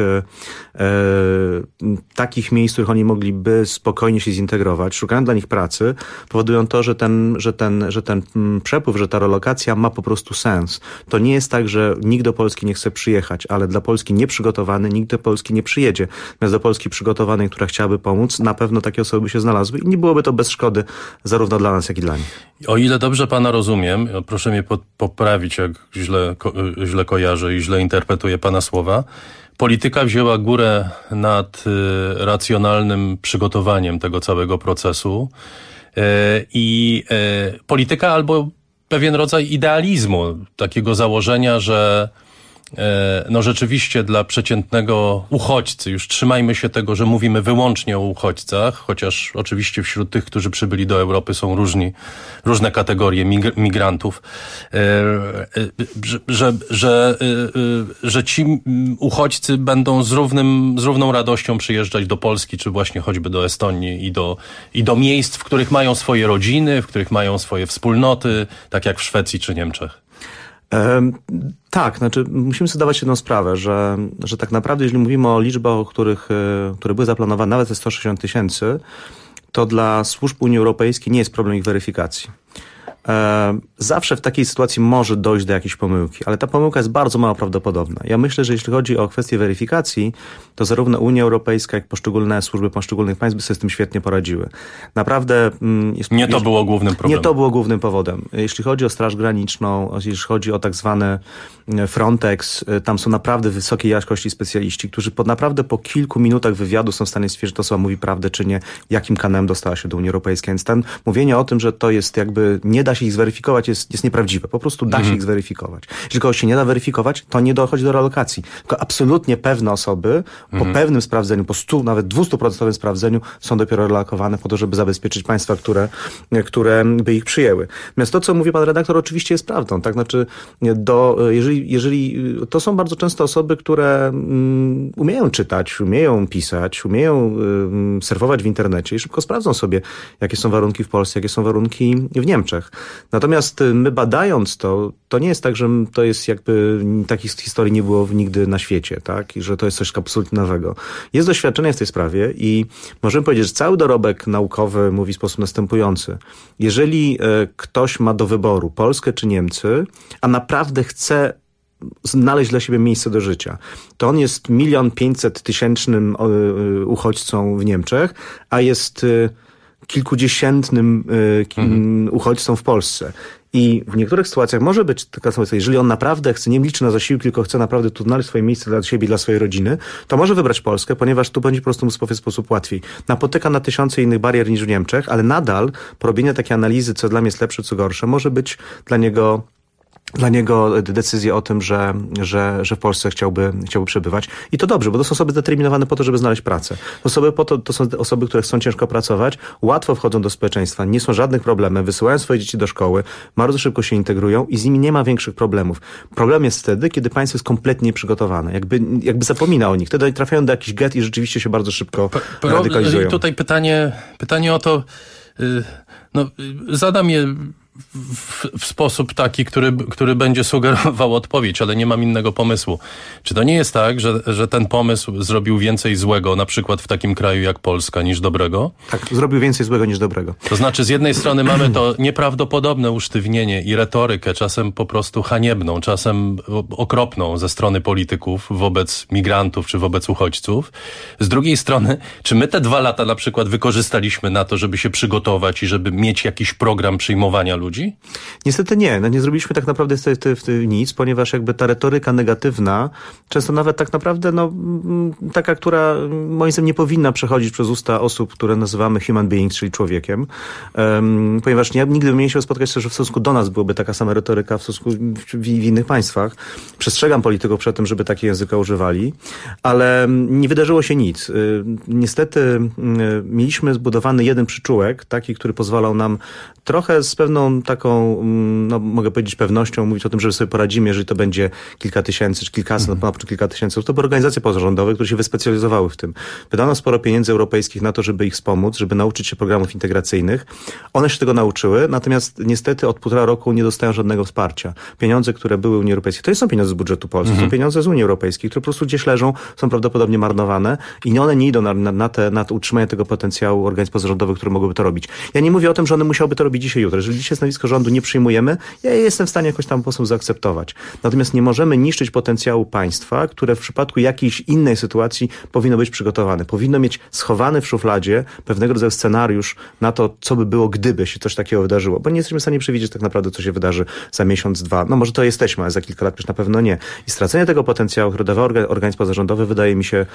takich miejsc, w których oni mogliby spokojnie się zintegrować, szukają dla nich pracy, powodują to, że ten przepływ, że ta relokacja ma po prostu sens. To nie jest tak, że nikt do Polski nie chce przyjechać, ale dla Polski nieprzygotowany nikt do Polski nie przyjedzie. Natomiast do Polski przygotowanej, która chciałaby pomóc, na pewno takie osoby by się znalazły i nie byłoby to bez szkody zarówno dla nas, jak i dla nich. O ile dobrze pana rozumiem, proszę mnie poprawić, jak źle kojarzę i źle interpretuję pana słowa, polityka wzięła górę nad racjonalnym przygotowaniem tego całego procesu i polityka albo pewien rodzaj idealizmu, takiego założenia, że no rzeczywiście dla przeciętnego uchodźcy, już trzymajmy się tego, że mówimy wyłącznie o uchodźcach, chociaż oczywiście wśród tych, którzy przybyli do Europy są różne kategorie migrantów, że ci uchodźcy będą z równą radością przyjeżdżać do Polski, czy właśnie choćby do Estonii i do miejsc, w których mają swoje rodziny, w których mają swoje wspólnoty, tak jak w Szwecji czy Niemczech. Tak, znaczy musimy sobie zdawać jedną sprawę, że tak naprawdę jeśli mówimy o liczbach, które były zaplanowane, nawet te 160 000, to dla służb Unii Europejskiej nie jest problem ich weryfikacji. Zawsze w takiej sytuacji może dojść do jakiejś pomyłki, ale ta pomyłka jest bardzo mało prawdopodobna. Ja myślę, że jeśli chodzi o kwestię weryfikacji, to zarówno Unia Europejska, jak poszczególne służby poszczególnych państw by sobie z tym świetnie poradziły. Naprawdę... To było głównym problemem. Nie to było głównym powodem. Jeśli chodzi o Straż Graniczną, jeśli chodzi o tak zwane Frontex, tam są naprawdę wysokiej jakości specjaliści, którzy naprawdę po kilku minutach wywiadu są w stanie stwierdzić, że to osoba mówi prawdę czy nie, jakim kanem dostała się do Unii Europejskiej. Więc tam mówienie o tym, że to jest jakby, nie da się ich zweryfikować, jest nieprawdziwe. Po prostu da się ich zweryfikować. Jeśli kogoś się nie da weryfikować, to nie dochodzi do relokacji. Tylko absolutnie pewne osoby po pewnym sprawdzeniu, po 100, nawet 200% sprawdzeniu są dopiero relokowane po to, żeby zabezpieczyć państwa, które by ich przyjęły. Natomiast to, co mówi pan redaktor, oczywiście jest prawdą. Tak? Znaczy, jeżeli to są bardzo często osoby, które umieją czytać, umieją pisać, umieją surfować w internecie i szybko sprawdzą sobie, jakie są warunki w Polsce, jakie są warunki w Niemczech. Natomiast my badając to nie jest tak, że to jest jakby takich historii nie było nigdy na świecie, tak? I że to jest coś absolutnie nowego. Jest doświadczenie w tej sprawie i możemy powiedzieć, że cały dorobek naukowy mówi w sposób następujący. Jeżeli ktoś ma do wyboru Polskę czy Niemcy, a naprawdę chce znaleźć dla siebie miejsce do życia, to on jest 1 500 000 uchodźcą w Niemczech, a jest kilkudziesiętnym uchodźcą w Polsce. I w niektórych sytuacjach może być taka sytuacja, jeżeli on naprawdę chce, nie liczy na zasiłki, tylko chce naprawdę tu znaleźć swoje miejsce dla siebie i dla swojej rodziny, to może wybrać Polskę, ponieważ tu będzie po prostu mu w sposób łatwiej. Napotyka na tysiące innych barier niż w Niemczech, ale nadal porobienie takiej analizy, co dla mnie jest lepsze, co gorsze, może być dla niego decyzja o tym, że w Polsce chciałby przebywać. I to dobrze, bo to są osoby zdeterminowane po to, żeby znaleźć pracę. To są osoby, które chcą ciężko pracować, łatwo wchodzą do społeczeństwa, nie są żadnych problemów, wysyłają swoje dzieci do szkoły, bardzo szybko się integrują i z nimi nie ma większych problemów. Problem jest wtedy, kiedy państwo jest kompletnie nieprzygotowane, jakby zapomina o nich. Wtedy trafiają do jakichś get i rzeczywiście się bardzo szybko radykalizują. I tutaj pytanie o to, zadam je w sposób taki, który będzie sugerował odpowiedź, ale nie mam innego pomysłu. Czy to nie jest tak, że ten pomysł zrobił więcej złego, na przykład w takim kraju jak Polska, niż dobrego? Tak, zrobił więcej złego niż dobrego. To znaczy, z jednej strony mamy to nieprawdopodobne usztywnienie i retorykę, czasem po prostu haniebną, czasem okropną ze strony polityków wobec migrantów czy wobec uchodźców. Z drugiej strony, czy my te 2 lata na przykład wykorzystaliśmy na to, żeby się przygotować i żeby mieć jakiś program przyjmowania ludzi? ludzi? Niestety nie. Nie zrobiliśmy tak naprawdę nic, ponieważ jakby ta retoryka negatywna, często nawet tak naprawdę taka, która moim zdaniem nie powinna przechodzić przez usta osób, które nazywamy human beings, czyli człowiekiem, ponieważ nigdy bym nie chciał spotkać się, że w stosunku do nas byłaby taka sama retoryka w stosunku w innych państwach. Przestrzegam polityków przed tym, żeby takiego języka używali, ale nie wydarzyło się nic. Niestety mieliśmy zbudowany jeden przyczółek, taki, który pozwalał nam trochę z pewną taką, mogę powiedzieć pewnością mówić o tym, że sobie poradzimy, jeżeli to będzie kilka tysięcy, czy kilkaset, kilka tysięcy. To były organizacje pozarządowe, które się wyspecjalizowały w tym. Wydano sporo pieniędzy europejskich na to, żeby ich wspomóc, żeby nauczyć się programów integracyjnych. One się tego nauczyły, natomiast niestety od 1,5 roku nie dostają żadnego wsparcia. Pieniądze, które były w Unii Europejskiej, to nie są pieniądze z budżetu Polski, to są pieniądze z Unii Europejskiej, które po prostu gdzieś leżą, są prawdopodobnie marnowane i one nie idą na utrzymanie tego potencjału organizacji pozarządowych, które mogłyby to robić. Ja nie mówię o tym, że one musiałyby to robić dzisiaj, jutro. Jeżeli dzisiaj stanowisko rządu nie przyjmujemy, ja jestem w stanie jakoś tam sposób zaakceptować. Natomiast nie możemy niszczyć potencjału państwa, które w przypadku jakiejś innej sytuacji powinno być przygotowane. Powinno mieć schowany w szufladzie pewnego rodzaju scenariusz na to, co by było, gdyby się coś takiego wydarzyło. Bo nie jesteśmy w stanie przewidzieć tak naprawdę, co się wydarzy za miesiąc, 2. Może to jesteśmy, ale za kilka lat już na pewno nie. I stracenie tego potencjału, który dawał organizm pozarządowy, wydaje mi się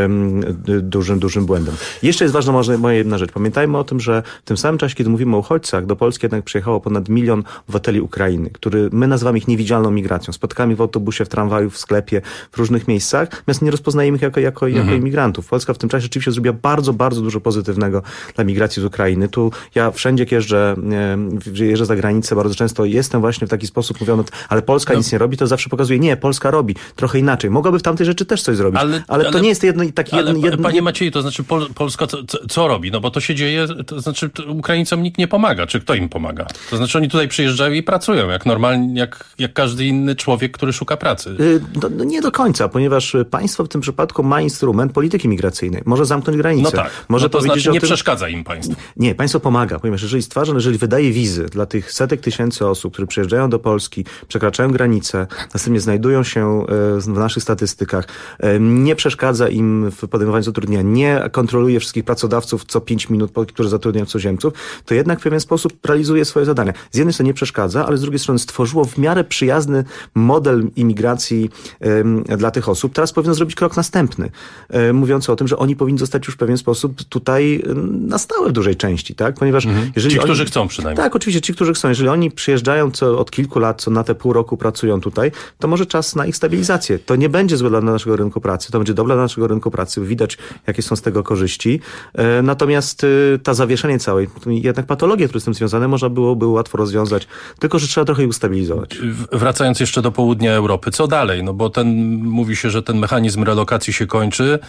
dużym błędem. Jeszcze jest ważna moja jedna rzecz. Pamiętajmy o tym, że w tym samym czasie, kiedy mówimy o uchodźcach, do Polski jednak przyjechało ponad 1 milion obywateli Ukrainy, który my nazywamy ich niewidzialną migracją. Spotkamy w autobusie, w tramwaju, w sklepie, w różnych miejscach, natomiast nie rozpoznajemy ich jako imigrantów. Polska w tym czasie rzeczywiście zrobiła bardzo, bardzo dużo pozytywnego dla migracji z Ukrainy. Tu ja wszędzie, jak jeżdżę za granicę, bardzo często jestem właśnie w taki sposób mówiono, ale Polska nic nie robi, to zawsze pokazuje, nie, Polska robi trochę inaczej. Mogłaby w tamtej rzeczy też coś zrobić, ale to nie jest Panie Macieju, to znaczy Polska co robi? Bo to się dzieje, to znaczy Ukraińcom nikt nie pomaga. Czy kto im pomaga? To znaczy oni tutaj przyjeżdżają i pracują, jak normalnie, jak każdy inny człowiek, który szuka pracy. Nie do końca, ponieważ państwo w tym przypadku ma instrument polityki migracyjnej. Może zamknąć granice. Może to znaczy nie przeszkadza im państwo. Nie, państwo pomaga, ponieważ jeżeli wydaje wizy dla tych setek tysięcy osób, które przyjeżdżają do Polski, przekraczają granice, następnie znajdują się w naszych statystykach, nie przeszkadza im w podejmowaniu zatrudnienia, nie kontroluje wszystkich pracodawców co 5 minut, którzy zatrudniają cudzoziemców, to jednak w pewien sposób realizuje swoje zadania. Z jednej strony nie przeszkadza, ale z drugiej strony stworzyło w miarę przyjazny model imigracji dla tych osób. Teraz powinno zrobić krok następny, mówiąc o tym, że oni powinni zostać już w pewien sposób tutaj na stałe w dużej części, tak? Ponieważ jeżeli którzy chcą przynajmniej. Tak, oczywiście, ci, którzy chcą. Jeżeli oni przyjeżdżają od kilku lat, co na te pół roku pracują tutaj, to może czas na ich stabilizację. To nie będzie złe dla naszego rynku pracy, to będzie dobre dla naszego rynku pracy. Widać, jakie są z tego korzyści. Natomiast ta zawieszenie całej, jednak patologie, które z tym związane, można byłoby łatwo rozwiązać, tylko że trzeba trochę ich ustabilizować. Wracając jeszcze do południa Europy, co dalej? Bo mówi się, że ten mechanizm relokacji się kończy.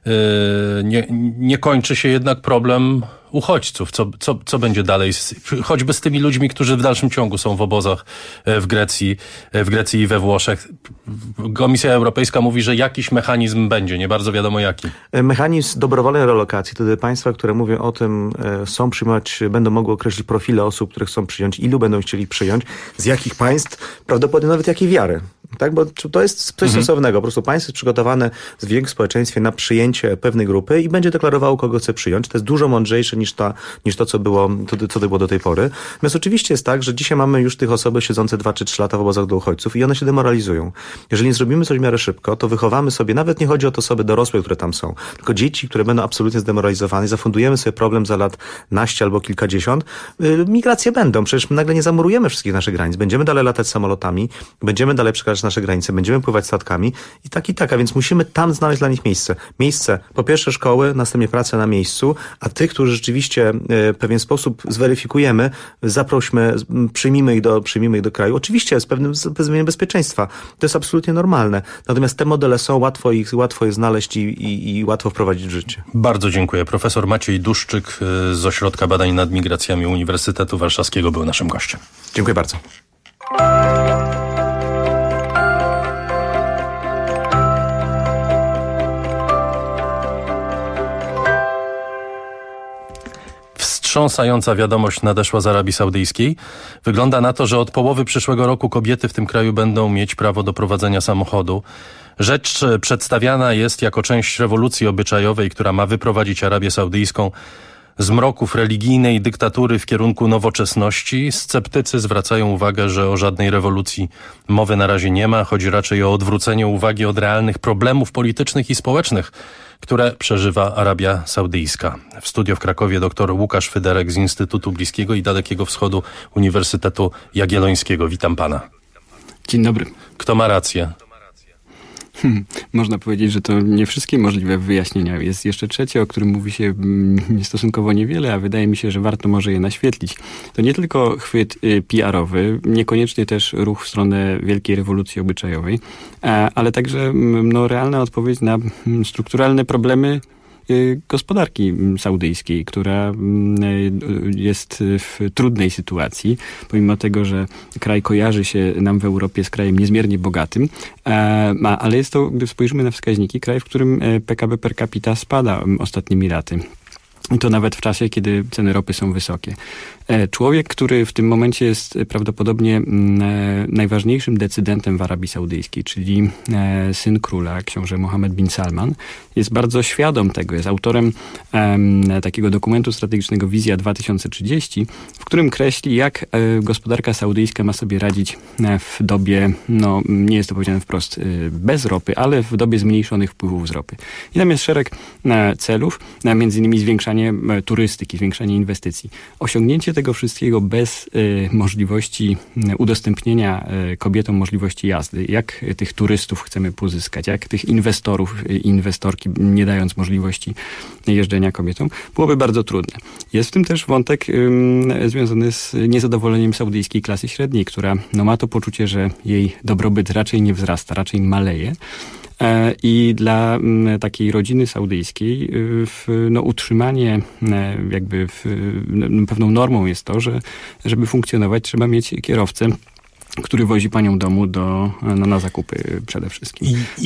Nie kończy się jednak problem uchodźców. Co będzie dalej? Choćby z tymi ludźmi, którzy w dalszym ciągu są w obozach w Grecji i we Włoszech. Komisja Europejska mówi, że jakiś mechanizm będzie, nie bardzo wiadomo jaki. Mechanizm dobrowolnej relokacji, to te państwa, które mówią o tym, będą mogły określić profile osób, które chcą przyjąć, ilu będą chcieli przyjąć, z jakich państw, prawdopodobnie nawet jakiej wiary. Tak, bo to jest coś sensownego. Po prostu państwo jest przygotowane w większym społeczeństwie na przyjęcie pewnej grupy i będzie deklarowało, kogo chce przyjąć. To jest dużo mądrzejsze niż to, co było do tej pory. Natomiast oczywiście jest tak, że dzisiaj mamy już tych osoby siedzące 2 czy 3 lata w obozach dla uchodźców i one się demoralizują. Jeżeli nie zrobimy coś w miarę szybko, to wychowamy sobie, nawet nie chodzi o to osoby dorosłe, które tam są, tylko dzieci, które będą absolutnie zdemoralizowane, zafundujemy sobie problem za lat naście albo kilkadziesiąt. Migracje będą. Przecież my nagle nie zamurujemy wszystkich naszych granic. Będziemy dalej latać samolotami, będziemy dalej przekraczać nasze granice, będziemy pływać statkami i tak, a więc musimy tam znaleźć dla nich miejsce. Miejsce, po pierwsze szkoły, następnie pracę na miejscu, a tych, którzy rzeczywiście w pewien sposób zweryfikujemy, zaprośmy, przyjmijmy ich do kraju. Oczywiście z pewnym bezpieczeństwa. To jest absolutnie normalne. Natomiast te modele są, łatwo je znaleźć i łatwo wprowadzić w życie. Bardzo dziękuję. Profesor Maciej Duszczyk z Ośrodka Badań nad Migracjami Uniwersytetu Warszawskiego był naszym gościem. Dziękuję bardzo. Wstrząsająca wiadomość nadeszła z Arabii Saudyjskiej. Wygląda na to, że od połowy przyszłego roku kobiety w tym kraju będą mieć prawo do prowadzenia samochodu. Rzecz przedstawiana jest jako część rewolucji obyczajowej, która ma wyprowadzić Arabię Saudyjską zmroków religijnej dyktatury w kierunku nowoczesności. Sceptycy zwracają uwagę, że o żadnej rewolucji mowy na razie nie ma. Chodzi raczej o odwrócenie uwagi od realnych problemów politycznych i społecznych, które przeżywa Arabia Saudyjska. W studio w Krakowie dr Łukasz Fyderek z Instytutu Bliskiego i Dalekiego Wschodu Uniwersytetu Jagiellońskiego. Witam pana. Dzień dobry. Kto ma rację? Można powiedzieć, że to nie wszystkie możliwe wyjaśnienia. Jest jeszcze trzecie, o którym mówi się stosunkowo niewiele, a wydaje mi się, że warto może je naświetlić. To nie tylko chwyt PR-owy, niekoniecznie też ruch w stronę wielkiej rewolucji obyczajowej, ale także realna odpowiedź na strukturalne problemy gospodarki saudyjskiej, która jest w trudnej sytuacji, pomimo tego, że kraj kojarzy się nam w Europie z krajem niezmiernie bogatym, ale jest to, gdy spojrzymy na wskaźniki, kraj, w którym PKB per capita spada ostatnimi laty. I to nawet w czasie, kiedy ceny ropy są wysokie. Człowiek, który w tym momencie jest prawdopodobnie najważniejszym decydentem w Arabii Saudyjskiej, czyli syn króla, książę Mohammed bin Salman, jest bardzo świadom tego. Jest autorem takiego dokumentu strategicznego Wizja 2030, w którym kreśli, jak gospodarka saudyjska ma sobie radzić w dobie, nie jest to powiedziane wprost, bez ropy, ale w dobie zmniejszonych wpływów z ropy. I tam jest szereg celów, między innymi zwiększanie turystyki, zwiększanie inwestycji. Osiągnięcie tego wszystkiego bez możliwości udostępnienia kobietom możliwości jazdy. Jak tych turystów chcemy pozyskać, jak tych inwestorów i inwestorki, nie dając możliwości jeżdżenia kobietom, byłoby bardzo trudne. Jest w tym też wątek związany z niezadowoleniem saudyjskiej klasy średniej, która ma to poczucie, że jej dobrobyt raczej nie wzrasta, raczej maleje. I dla takiej rodziny saudyjskiej utrzymanie pewną normą jest to, że żeby funkcjonować, trzeba mieć kierowcę, który wozi panią domu na zakupy przede wszystkim.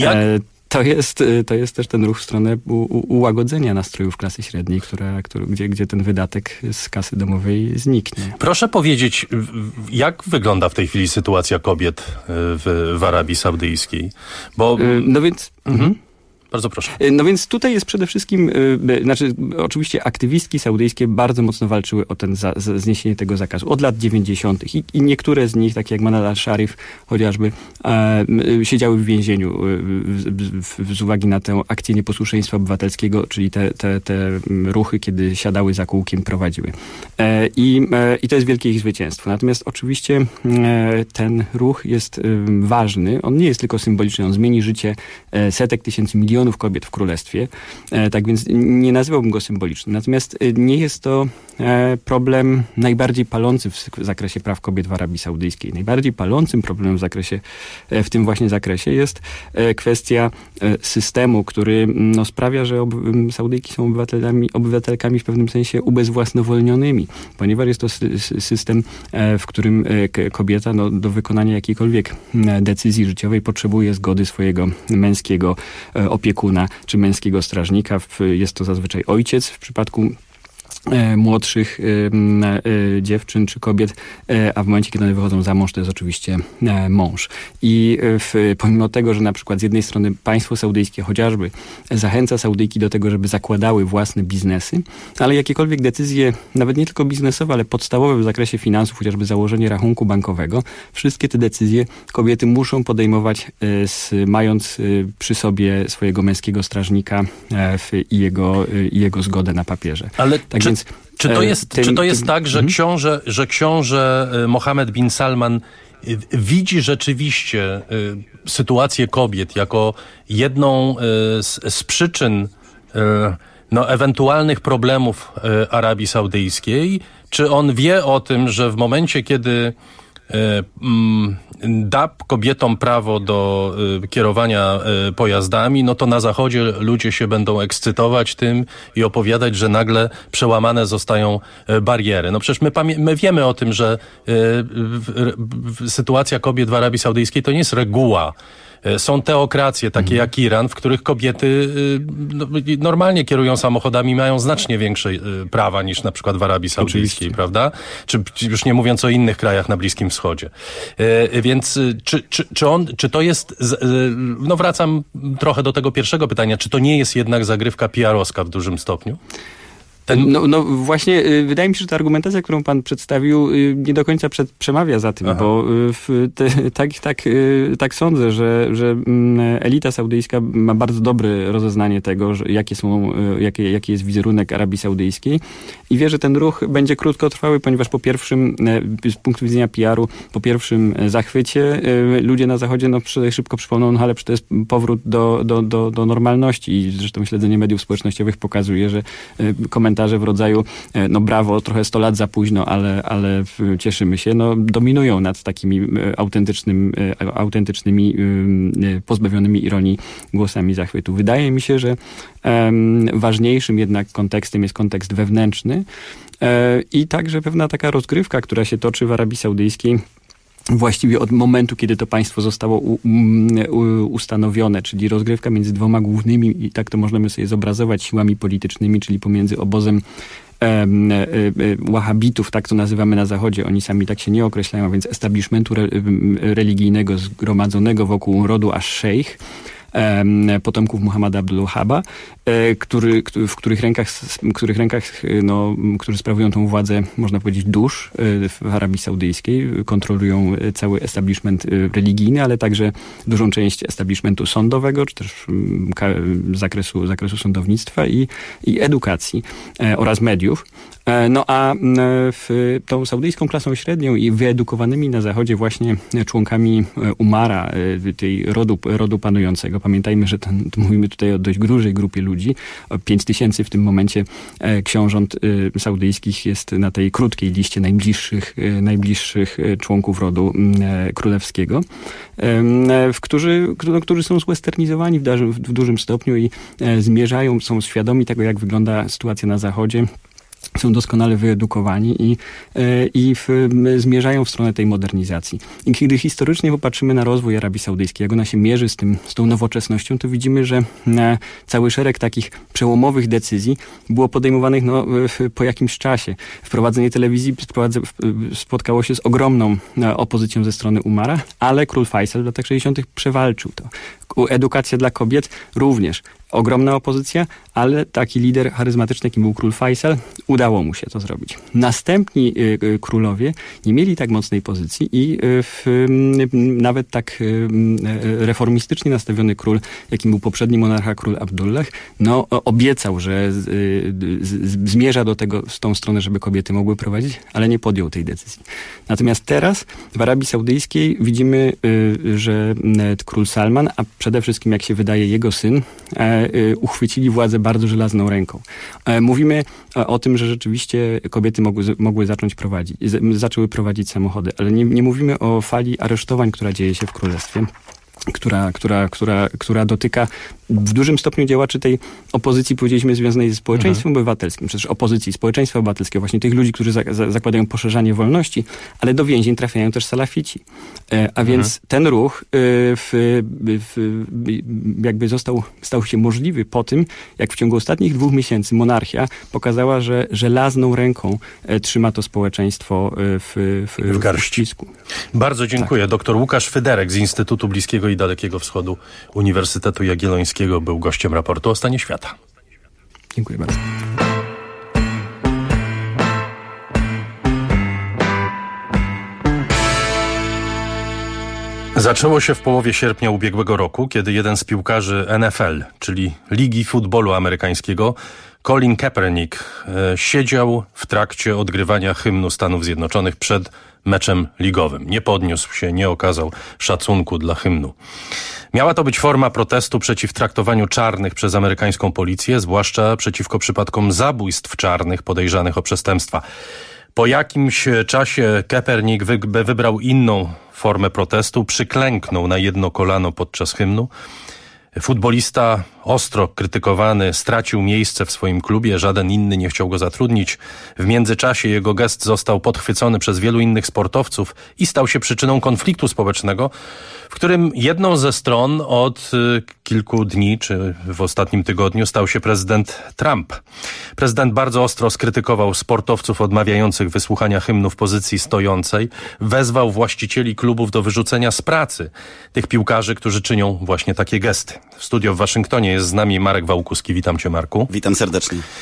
To jest też ten ruch w stronę ułagodzenia nastrojów klasy średniej, gdzie ten wydatek z kasy domowej zniknie. Proszę powiedzieć, jak wygląda w tej chwili sytuacja kobiet w Arabii Saudyjskiej? Bo... Bardzo proszę. No więc tutaj jest przede wszystkim, oczywiście aktywistki saudyjskie bardzo mocno walczyły o zniesienie tego zakazu od lat 90. I niektóre z nich, takie jak Manal al-Sharif chociażby, siedziały w więzieniu z uwagi na tę akcję nieposłuszeństwa obywatelskiego, czyli te ruchy, kiedy siadały za kółkiem, prowadziły. I to jest wielkie ich zwycięstwo. Natomiast oczywiście ten ruch jest ważny. On nie jest tylko symboliczny. On zmieni życie setek tysięcy, milionów kobiet w królestwie. Tak więc nie nazywałbym go symbolicznym. Natomiast nie jest to problem najbardziej palący w zakresie praw kobiet w Arabii Saudyjskiej. Najbardziej palącym problemem w tym właśnie zakresie jest kwestia systemu, który sprawia, że Saudyjki są obywatelkami w pewnym sensie ubezwłasnowolnionymi, ponieważ jest to system, w którym kobieta do wykonania jakiejkolwiek decyzji życiowej potrzebuje zgody swojego męskiego opiekuna czy męskiego strażnika. Jest to zazwyczaj ojciec w przypadku młodszych dziewczyn czy kobiet, a w momencie, kiedy one wychodzą za mąż, to jest oczywiście mąż. I pomimo tego, że na przykład z jednej strony państwo saudyjskie chociażby zachęca Saudyjki do tego, żeby zakładały własne biznesy, ale jakiekolwiek decyzje, nawet nie tylko biznesowe, ale podstawowe w zakresie finansów, chociażby założenie rachunku bankowego, wszystkie te decyzje kobiety muszą podejmować mając przy sobie swojego męskiego strażnika i jego zgodę na papierze. Ale czy to jest tak, że książę Mohammed bin Salman widzi rzeczywiście sytuację kobiet jako jedną z przyczyn ewentualnych problemów Arabii Saudyjskiej? Czy on wie o tym, że w momencie, kiedy da kobietom prawo do kierowania pojazdami, to na Zachodzie ludzie się będą ekscytować tym i opowiadać, że nagle przełamane zostają bariery. Przecież my wiemy o tym, że sytuacja kobiet w Arabii Saudyjskiej to nie jest reguła. Są teokracje, takie jak Iran, w których kobiety normalnie kierują samochodami, mają znacznie większe prawa niż na przykład w Arabii Saudyjskiej, prawda? Czy już nie mówiąc o innych krajach na Bliskim Wschodzie. Więc czy to jest, wracam trochę do tego pierwszego pytania, czy to nie jest jednak zagrywka PR-owska w dużym stopniu? No właśnie, wydaje mi się, że ta argumentacja, którą pan przedstawił, nie do końca przemawia za tym, bo tak sądzę, że elita saudyjska ma bardzo dobre rozeznanie tego, że jaki jest wizerunek Arabii Saudyjskiej i wie, że ten ruch będzie krótkotrwały, ponieważ z punktu widzenia PR-u, po pierwszym zachwycie ludzie na Zachodzie szybko przypomną, ale to jest powrót do normalności i zresztą śledzenie mediów społecznościowych pokazuje, że komentarze w rodzaju brawo, trochę 100 lat za późno, ale cieszymy się, dominują nad takimi autentycznymi, pozbawionymi ironii głosami zachwytu. Wydaje mi się, że ważniejszym jednak kontekstem jest kontekst wewnętrzny i także pewna taka rozgrywka, która się toczy w Arabii Saudyjskiej właściwie od momentu, kiedy to państwo zostało ustanowione, czyli rozgrywka między dwoma głównymi, i tak to możemy sobie zobrazować, siłami politycznymi, czyli pomiędzy obozem wahabitów, tak to nazywamy na Zachodzie, oni sami tak się nie określają, więc establishmentu religijnego zgromadzonego wokół rodu asz-Szejch, potomków Muhammada Abdul Wahhaba, którzy sprawują tą władzę, można powiedzieć, dusz w Arabii Saudyjskiej, kontrolują cały establishment religijny, ale także dużą część establishmentu sądowego, czy też zakresu sądownictwa i edukacji oraz mediów. A tą saudyjską klasą średnią i wyedukowanymi na Zachodzie właśnie członkami Umara, tej rodu panującego. Pamiętajmy, że mówimy tutaj o dość dużej grupie ludzi. 5000 w tym momencie książąt saudyjskich jest na tej krótkiej liście najbliższych członków rodu królewskiego, którzy są zwesternizowani w dużym stopniu i są świadomi tego, jak wygląda sytuacja na Zachodzie. Są doskonale wyedukowani i zmierzają w stronę tej modernizacji. I kiedy historycznie popatrzymy na rozwój Arabii Saudyjskiej, jak ona się mierzy z tą nowoczesnością, to widzimy, że cały szereg takich przełomowych decyzji było podejmowanych po jakimś czasie. Wprowadzenie telewizji spotkało się z ogromną opozycją ze strony Umara, ale król Faisal w latach 60. przewalczył to. Edukacja dla kobiet również. Ogromna opozycja, ale taki lider charyzmatyczny, jakim był król Faisal, udało mu się to zrobić. Następni królowie nie mieli tak mocnej pozycji i nawet tak reformistycznie nastawiony król, jakim był poprzedni monarcha, król Abdullah, obiecał, że zmierza w tą stronę, żeby kobiety mogły prowadzić, ale nie podjął tej decyzji. Natomiast teraz w Arabii Saudyjskiej widzimy, że król Salman, a przede wszystkim, jak się wydaje, jego syn, uchwycili władzę bardzo żelazną ręką. Mówimy o tym, że rzeczywiście kobiety zaczęły prowadzić samochody, ale nie mówimy o fali aresztowań, która dzieje się w królestwie, która dotyka w dużym stopniu działaczy tej opozycji, powiedzieliśmy, związanej ze społeczeństwem obywatelskim, czy też opozycji społeczeństwa obywatelskiego, właśnie tych ludzi, którzy zakładają poszerzanie wolności, ale do więzień trafiają też salafici. A więc ten ruch jakby stał się możliwy po tym, jak w ciągu ostatnich 2 miesięcy monarchia pokazała, że żelazną ręką trzyma to społeczeństwo w uścisku. Bardzo dziękuję. Tak. Dr Łukasz Fyderek z Instytutu Bliskiego i Dalekiego Wschodu Uniwersytetu Jagiellońskiego był gościem raportu o stanie świata. Dziękuję bardzo. Zaczęło się w połowie sierpnia ubiegłego roku, kiedy jeden z piłkarzy NFL, czyli Ligi Futbolu Amerykańskiego, Colin Kaepernick, siedział w trakcie odgrywania hymnu Stanów Zjednoczonych przed meczem ligowym. Nie podniósł się, nie okazał szacunku dla hymnu. Miała to być forma protestu przeciw traktowaniu czarnych przez amerykańską policję, zwłaszcza przeciwko przypadkom zabójstw czarnych podejrzanych o przestępstwa. Po jakimś czasie Kaepernick wybrał inną formę protestu, przyklęknął na jedno kolano podczas hymnu. Futbolista ostro krytykowany stracił miejsce w swoim klubie, żaden inny nie chciał go zatrudnić. W międzyczasie jego gest został podchwycony przez wielu innych sportowców i stał się przyczyną konfliktu społecznego, w którym jedną ze stron od kilku dni, czy w ostatnim tygodniu, stał się prezydent Trump. Prezydent bardzo ostro skrytykował sportowców odmawiających wysłuchania hymnu w pozycji stojącej. Wezwał właścicieli klubów do wyrzucenia z pracy tych piłkarzy, którzy czynią właśnie takie gesty. W studio w Waszyngtonie jest z nami Marek Wałkuski. Witam Cię, Marku. Witam serdecznie.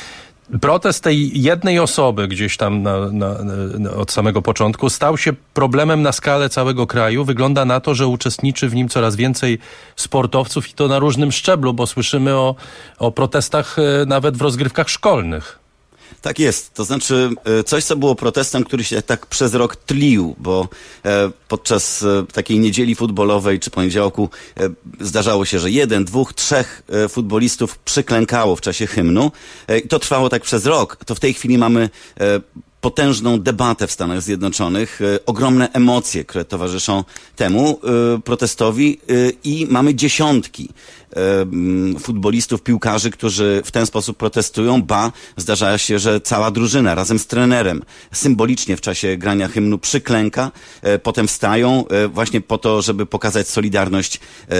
Protest tej jednej osoby gdzieś tam od samego początku stał się problemem na skalę całego kraju. Wygląda na to, że uczestniczy w nim coraz więcej sportowców i to na różnym szczeblu, bo słyszymy o protestach nawet w rozgrywkach szkolnych. Tak jest. To znaczy coś, co było protestem, który się tak przez rok tlił, bo podczas takiej niedzieli futbolowej czy poniedziałku zdarzało się, że 1, 2, 3 futbolistów przyklękało w czasie hymnu. I to trwało tak przez rok. To w tej chwili mamy potężną debatę w Stanach Zjednoczonych, ogromne emocje, które towarzyszą temu protestowi i mamy dziesiątki futbolistów, piłkarzy, którzy w ten sposób protestują, zdarza się, że cała drużyna razem z trenerem symbolicznie w czasie grania hymnu przyklęka, potem wstają właśnie po to, żeby pokazać solidarność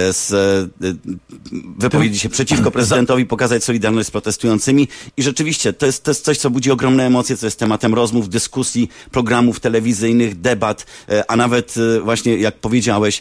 wypowiedzieć się przeciwko prezydentowi, pokazać solidarność z protestującymi i rzeczywiście to jest coś, co budzi ogromne emocje, co jest tematem rozmów, dyskusji, programów telewizyjnych, debat, a nawet właśnie, jak powiedziałeś,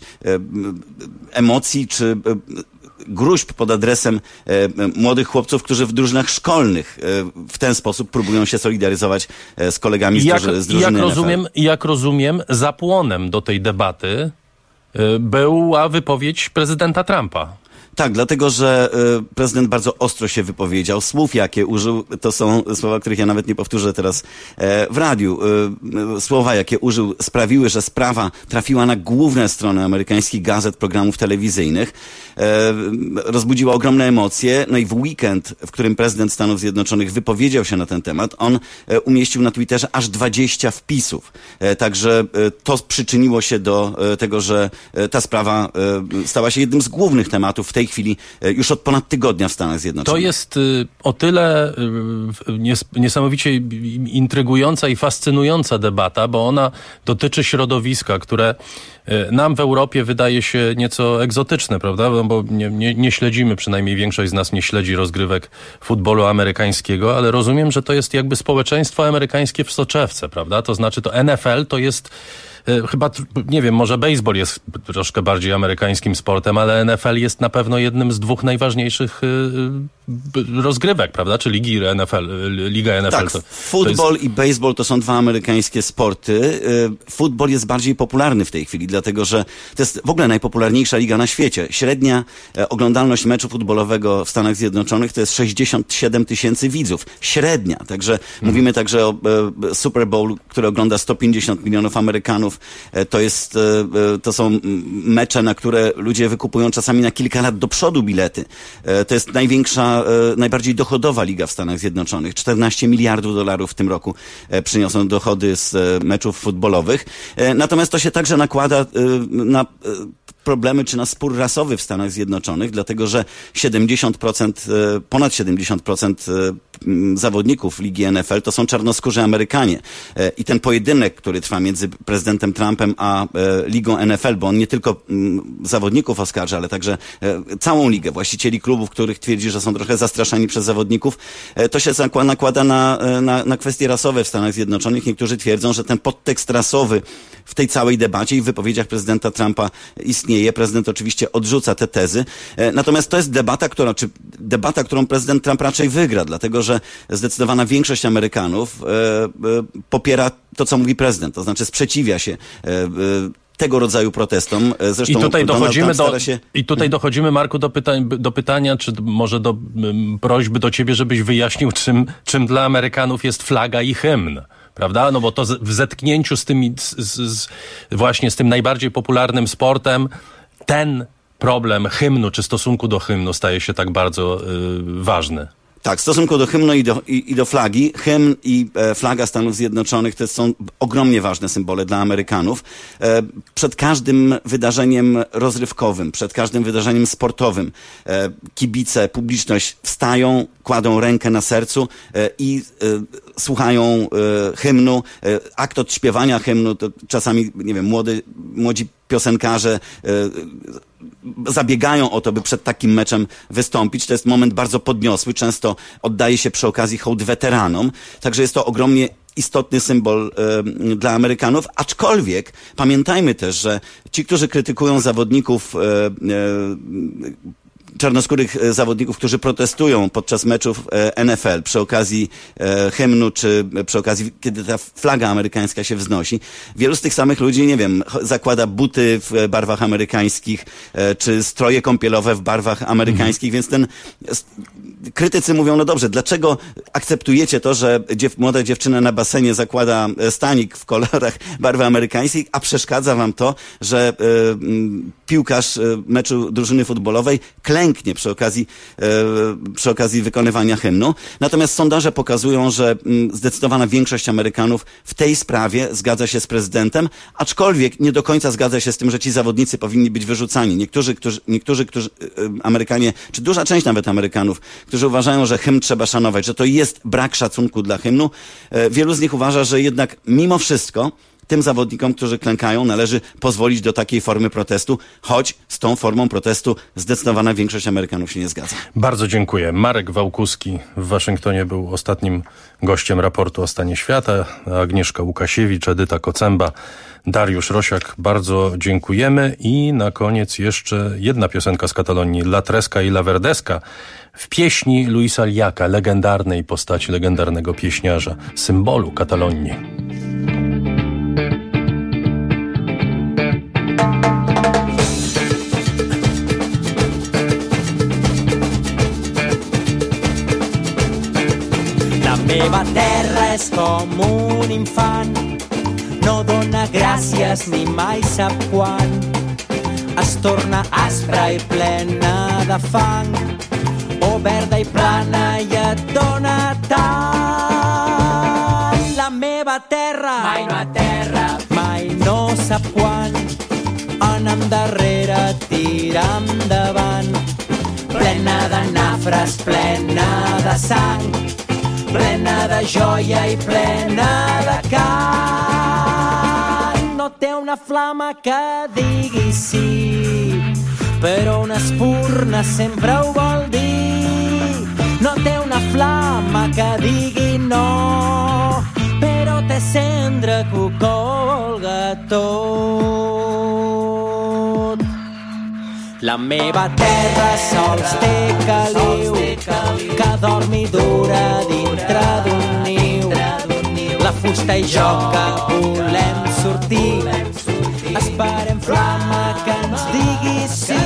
emocji czy gruźb pod adresem młodych chłopców, którzy w drużynach szkolnych w ten sposób próbują się solidaryzować z kolegami z drużyny NFL. Jak rozumiem, zapłonem do tej debaty była wypowiedź prezydenta Trumpa. Tak, dlatego, że prezydent bardzo ostro się wypowiedział. Słów, jakie użył, to są słowa, których ja nawet nie powtórzę teraz w radiu. Słowa, jakie użył, sprawiły, że sprawa trafiła na główne strony amerykańskich gazet, programów telewizyjnych. Rozbudziła ogromne emocje. No i w weekend, w którym prezydent Stanów Zjednoczonych wypowiedział się na ten temat, on umieścił na Twitterze aż 20 wpisów. Także to przyczyniło się do tego, że ta sprawa stała się jednym z głównych tematów w tej chwili już od ponad tygodnia w Stanach Zjednoczonych. To jest o tyle niesamowicie intrygująca i fascynująca debata, bo ona dotyczy środowiska, które nam w Europie wydaje się nieco egzotyczne, prawda? Bo nie śledzimy, przynajmniej większość z nas nie śledzi rozgrywek futbolu amerykańskiego, ale rozumiem, że to jest jakby społeczeństwo amerykańskie w soczewce, prawda? To znaczy to NFL to jest chyba, nie wiem, może baseball jest troszkę bardziej amerykańskim sportem, ale NFL jest na pewno jednym z dwóch najważniejszych rozgrywek, prawda? Czy Liga NFL. Tak, futbol i baseball to są dwa amerykańskie sporty. Futbol jest bardziej popularny w tej chwili, dlatego że to jest w ogóle najpopularniejsza liga na świecie. Średnia oglądalność meczu futbolowego w Stanach Zjednoczonych to jest 67 000 widzów. Średnia. Także mówimy także o Super Bowl, który ogląda 150 milionów Amerykanów. To są mecze, na które ludzie wykupują czasami na kilka lat do przodu bilety. To jest największa, najbardziej dochodowa liga w Stanach Zjednoczonych. $14 miliardów w tym roku przyniosą dochody z meczów futbolowych. Natomiast to się także nakłada na problemy czy na spór rasowy w Stanach Zjednoczonych, dlatego że ponad 70% zawodników ligi NFL to są czarnoskórzy Amerykanie. I ten pojedynek, który trwa między prezydentem Trumpem a ligą NFL, bo on nie tylko zawodników oskarża, ale także całą ligę, właścicieli klubów, których twierdzi, że są trochę zastraszani przez zawodników, to się nakłada na kwestie rasowe w Stanach Zjednoczonych. Niektórzy twierdzą, że ten podtekst rasowy w tej całej debacie i w wypowiedziach prezydenta Trumpa istnieje. Prezydent oczywiście odrzuca te tezy. Natomiast to jest debata, którą prezydent Trump raczej wygra, dlatego że zdecydowana większość Amerykanów popiera to, co mówi prezydent, to znaczy sprzeciwia się tego rodzaju protestom. Zresztą I tutaj dochodzimy, Marku, do pytania, czy może do prośby do ciebie, żebyś wyjaśnił, czym dla Amerykanów jest flaga i hymn. Prawda? No bo to w zetknięciu właśnie z tym najbardziej popularnym sportem ten problem hymnu czy stosunku do hymnu staje się tak bardzo ważny. Tak, w stosunku do hymnu i do flagi. Hymn i flaga Stanów Zjednoczonych to są ogromnie ważne symbole dla Amerykanów. Przed każdym wydarzeniem rozrywkowym, przed każdym wydarzeniem sportowym kibice, publiczność wstają, kładą rękę na sercu i słuchają hymnu. Akt odśpiewania hymnu to czasami, nie wiem, młodzi piosenkarze zabiegają o to, by przed takim meczem wystąpić. To jest moment bardzo podniosły. Często oddaje się przy okazji hołd weteranom. Także jest to ogromnie istotny symbol dla Amerykanów, aczkolwiek pamiętajmy też, że ci, którzy krytykują zawodników czarnoskórych zawodników, którzy protestują podczas meczów NFL przy okazji hymnu, czy przy okazji, kiedy ta flaga amerykańska się wznosi. Wielu z tych samych ludzi, nie wiem, zakłada buty w barwach amerykańskich, czy stroje kąpielowe w barwach amerykańskich, więc krytycy mówią, no dobrze, dlaczego akceptujecie to, że młoda dziewczyna na basenie zakłada stanik w kolorach barwy amerykańskiej, a przeszkadza wam to, że piłkarz meczu drużyny futbolowej klęknie przy okazji wykonywania hymnu. Natomiast sondaże pokazują, że zdecydowana większość Amerykanów w tej sprawie zgadza się z prezydentem, aczkolwiek nie do końca zgadza się z tym, że ci zawodnicy powinni być wyrzucani. Niektórzy Amerykanie, czy duża część nawet Amerykanów, którzy uważają, że hymn trzeba szanować, że to jest brak szacunku dla hymnu. Wielu z nich uważa, że jednak mimo wszystko tym zawodnikom, którzy klękają, należy pozwolić do takiej formy protestu, choć z tą formą protestu zdecydowana większość Amerykanów się nie zgadza. Bardzo dziękuję. Marek Wałkuski w Waszyngtonie był ostatnim gościem raportu o stanie świata. Agnieszka Łukasiewicz, Edyta Kocemba, Dariusz Rosiak, bardzo dziękujemy. I na koniec jeszcze jedna piosenka z Katalonii, La Tresca i La Verdesca, w pieśni Luisa Llaka, legendarnej postaci, legendarnego pieśniarza, symbolu Katalonii. La meva terra és com un infant, no dona gràcies ni mai sap quan. Es torna aspra i plena de fang, o verda i plana i et dona tant. La meva terra mai no aterra, mai no sap quan. Anar endarrere, tirar endavant, plena de nafres, plena de sang, plena de joia i plena de cant. No té una flama que digui sí, però una espurna sempre ho vol dir. No té una flama que digui no, però té cendra que ho colga tot. La meva terra sols té caliu, que dorm i dura dintre d'un niu. La fusta i jo que volem sortir, esperem flama que ens digui sí.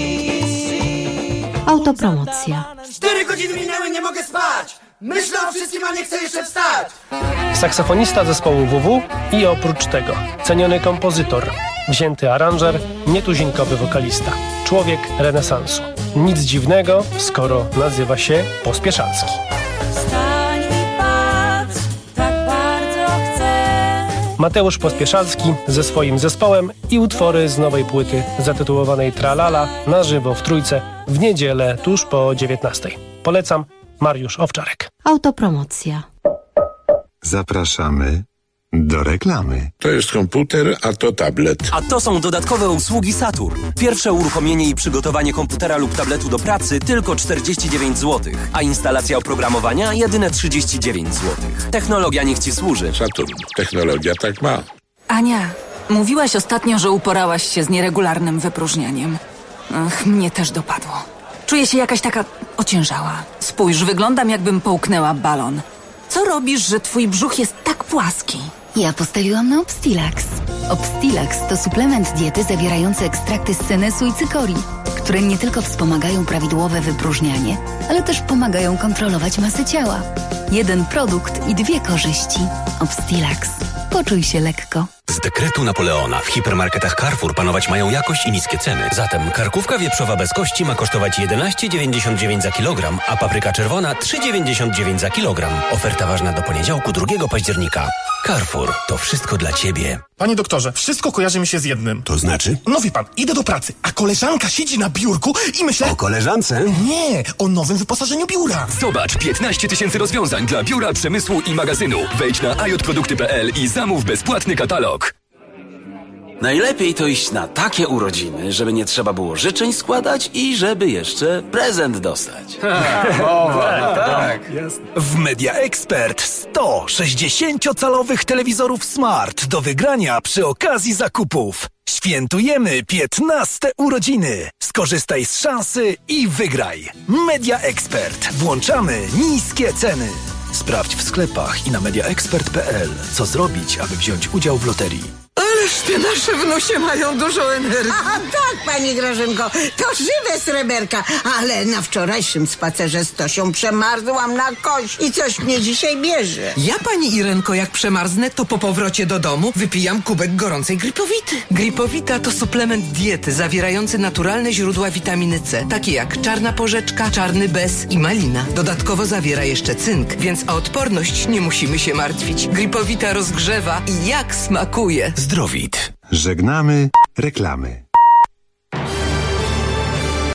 Autopromocja. 4 godziny minęły, nie mogę spać. Myślę o wszystkim, a nie chcę jeszcze wstać. Saksofonista zespołu WW i oprócz tego ceniony kompozytor, wzięty aranżer, nietuzinkowy wokalista. Człowiek renesansu. Nic dziwnego, skoro nazywa się Pospieszalski. Stań i patrz, tak bardzo chcę. Mateusz Pospieszalski ze swoim zespołem i utwory z nowej płyty zatytułowanej Tralala na żywo w Trójce w niedzielę tuż po 19:00. Polecam. Mariusz Owczarek. Autopromocja. Zapraszamy do reklamy. To jest komputer, a to tablet. A to są dodatkowe usługi Saturn. Pierwsze uruchomienie i przygotowanie komputera lub tabletu do pracy tylko 49 zł, a instalacja oprogramowania jedyne 39 zł. Technologia niech Ci służy. Saturn. Technologia tak ma. Ania, mówiłaś ostatnio, że uporałaś się z nieregularnym wypróżnianiem. Ach, mnie też dopadło. Czuję się jakaś taka ociężała. Spójrz, wyglądam jakbym połknęła balon. Co robisz, że twój brzuch jest tak płaski? Ja postawiłam na Obstilax. Obstilax to suplement diety zawierający ekstrakty z senesu i cykorii, które nie tylko wspomagają prawidłowe wypróżnianie, ale też pomagają kontrolować masę ciała. Jeden produkt i 2 korzyści. Obstilax. Poczuj się lekko. Z dekretu Napoleona w hipermarketach Carrefour panować mają jakość i niskie ceny. Zatem karkówka wieprzowa bez kości ma kosztować 11,99 za kilogram, a papryka czerwona 3,99 za kilogram. Oferta ważna do poniedziałku 2 października. Carrefour. To wszystko dla Ciebie. Panie doktorze, wszystko kojarzy mi się z jednym. To znaczy? No wie pan, idę do pracy, a koleżanka siedzi na biurku i myślę... O koleżance? Nie, o nowym wyposażeniu biura. Zobacz 15 000 rozwiązań dla biura, przemysłu i magazynu. Wejdź na iotprodukty.pl i zamów bezpłatny katalog. Najlepiej to iść na takie urodziny, żeby nie trzeba było życzeń składać i żeby jeszcze prezent dostać. Tak. W Media Expert 100 60-calowych telewizorów Smart do wygrania przy okazji zakupów. Świętujemy 15 urodziny. Skorzystaj z szansy i wygraj. Media Expert. Włączamy niskie ceny. Sprawdź w sklepach i na mediaexpert.pl, co zrobić, aby wziąć udział w loterii. Ależ te nasze wnusie mają dużo energii. A tak, pani Grażynko, to żywe sreberka. Ale na wczorajszym spacerze z Tosią przemarzłam na kość i coś mnie dzisiaj bierze. Ja, pani Irenko, jak przemarznę, to po powrocie do domu wypijam kubek gorącej Gripowity. Gripowita to suplement diety zawierający naturalne źródła witaminy C, takie jak czarna porzeczka, czarny bez i malina. Dodatkowo zawiera jeszcze cynk, więc o odporność nie musimy się martwić. Gripowita rozgrzewa i jak smakuje. Zdrowit. Żegnamy reklamy.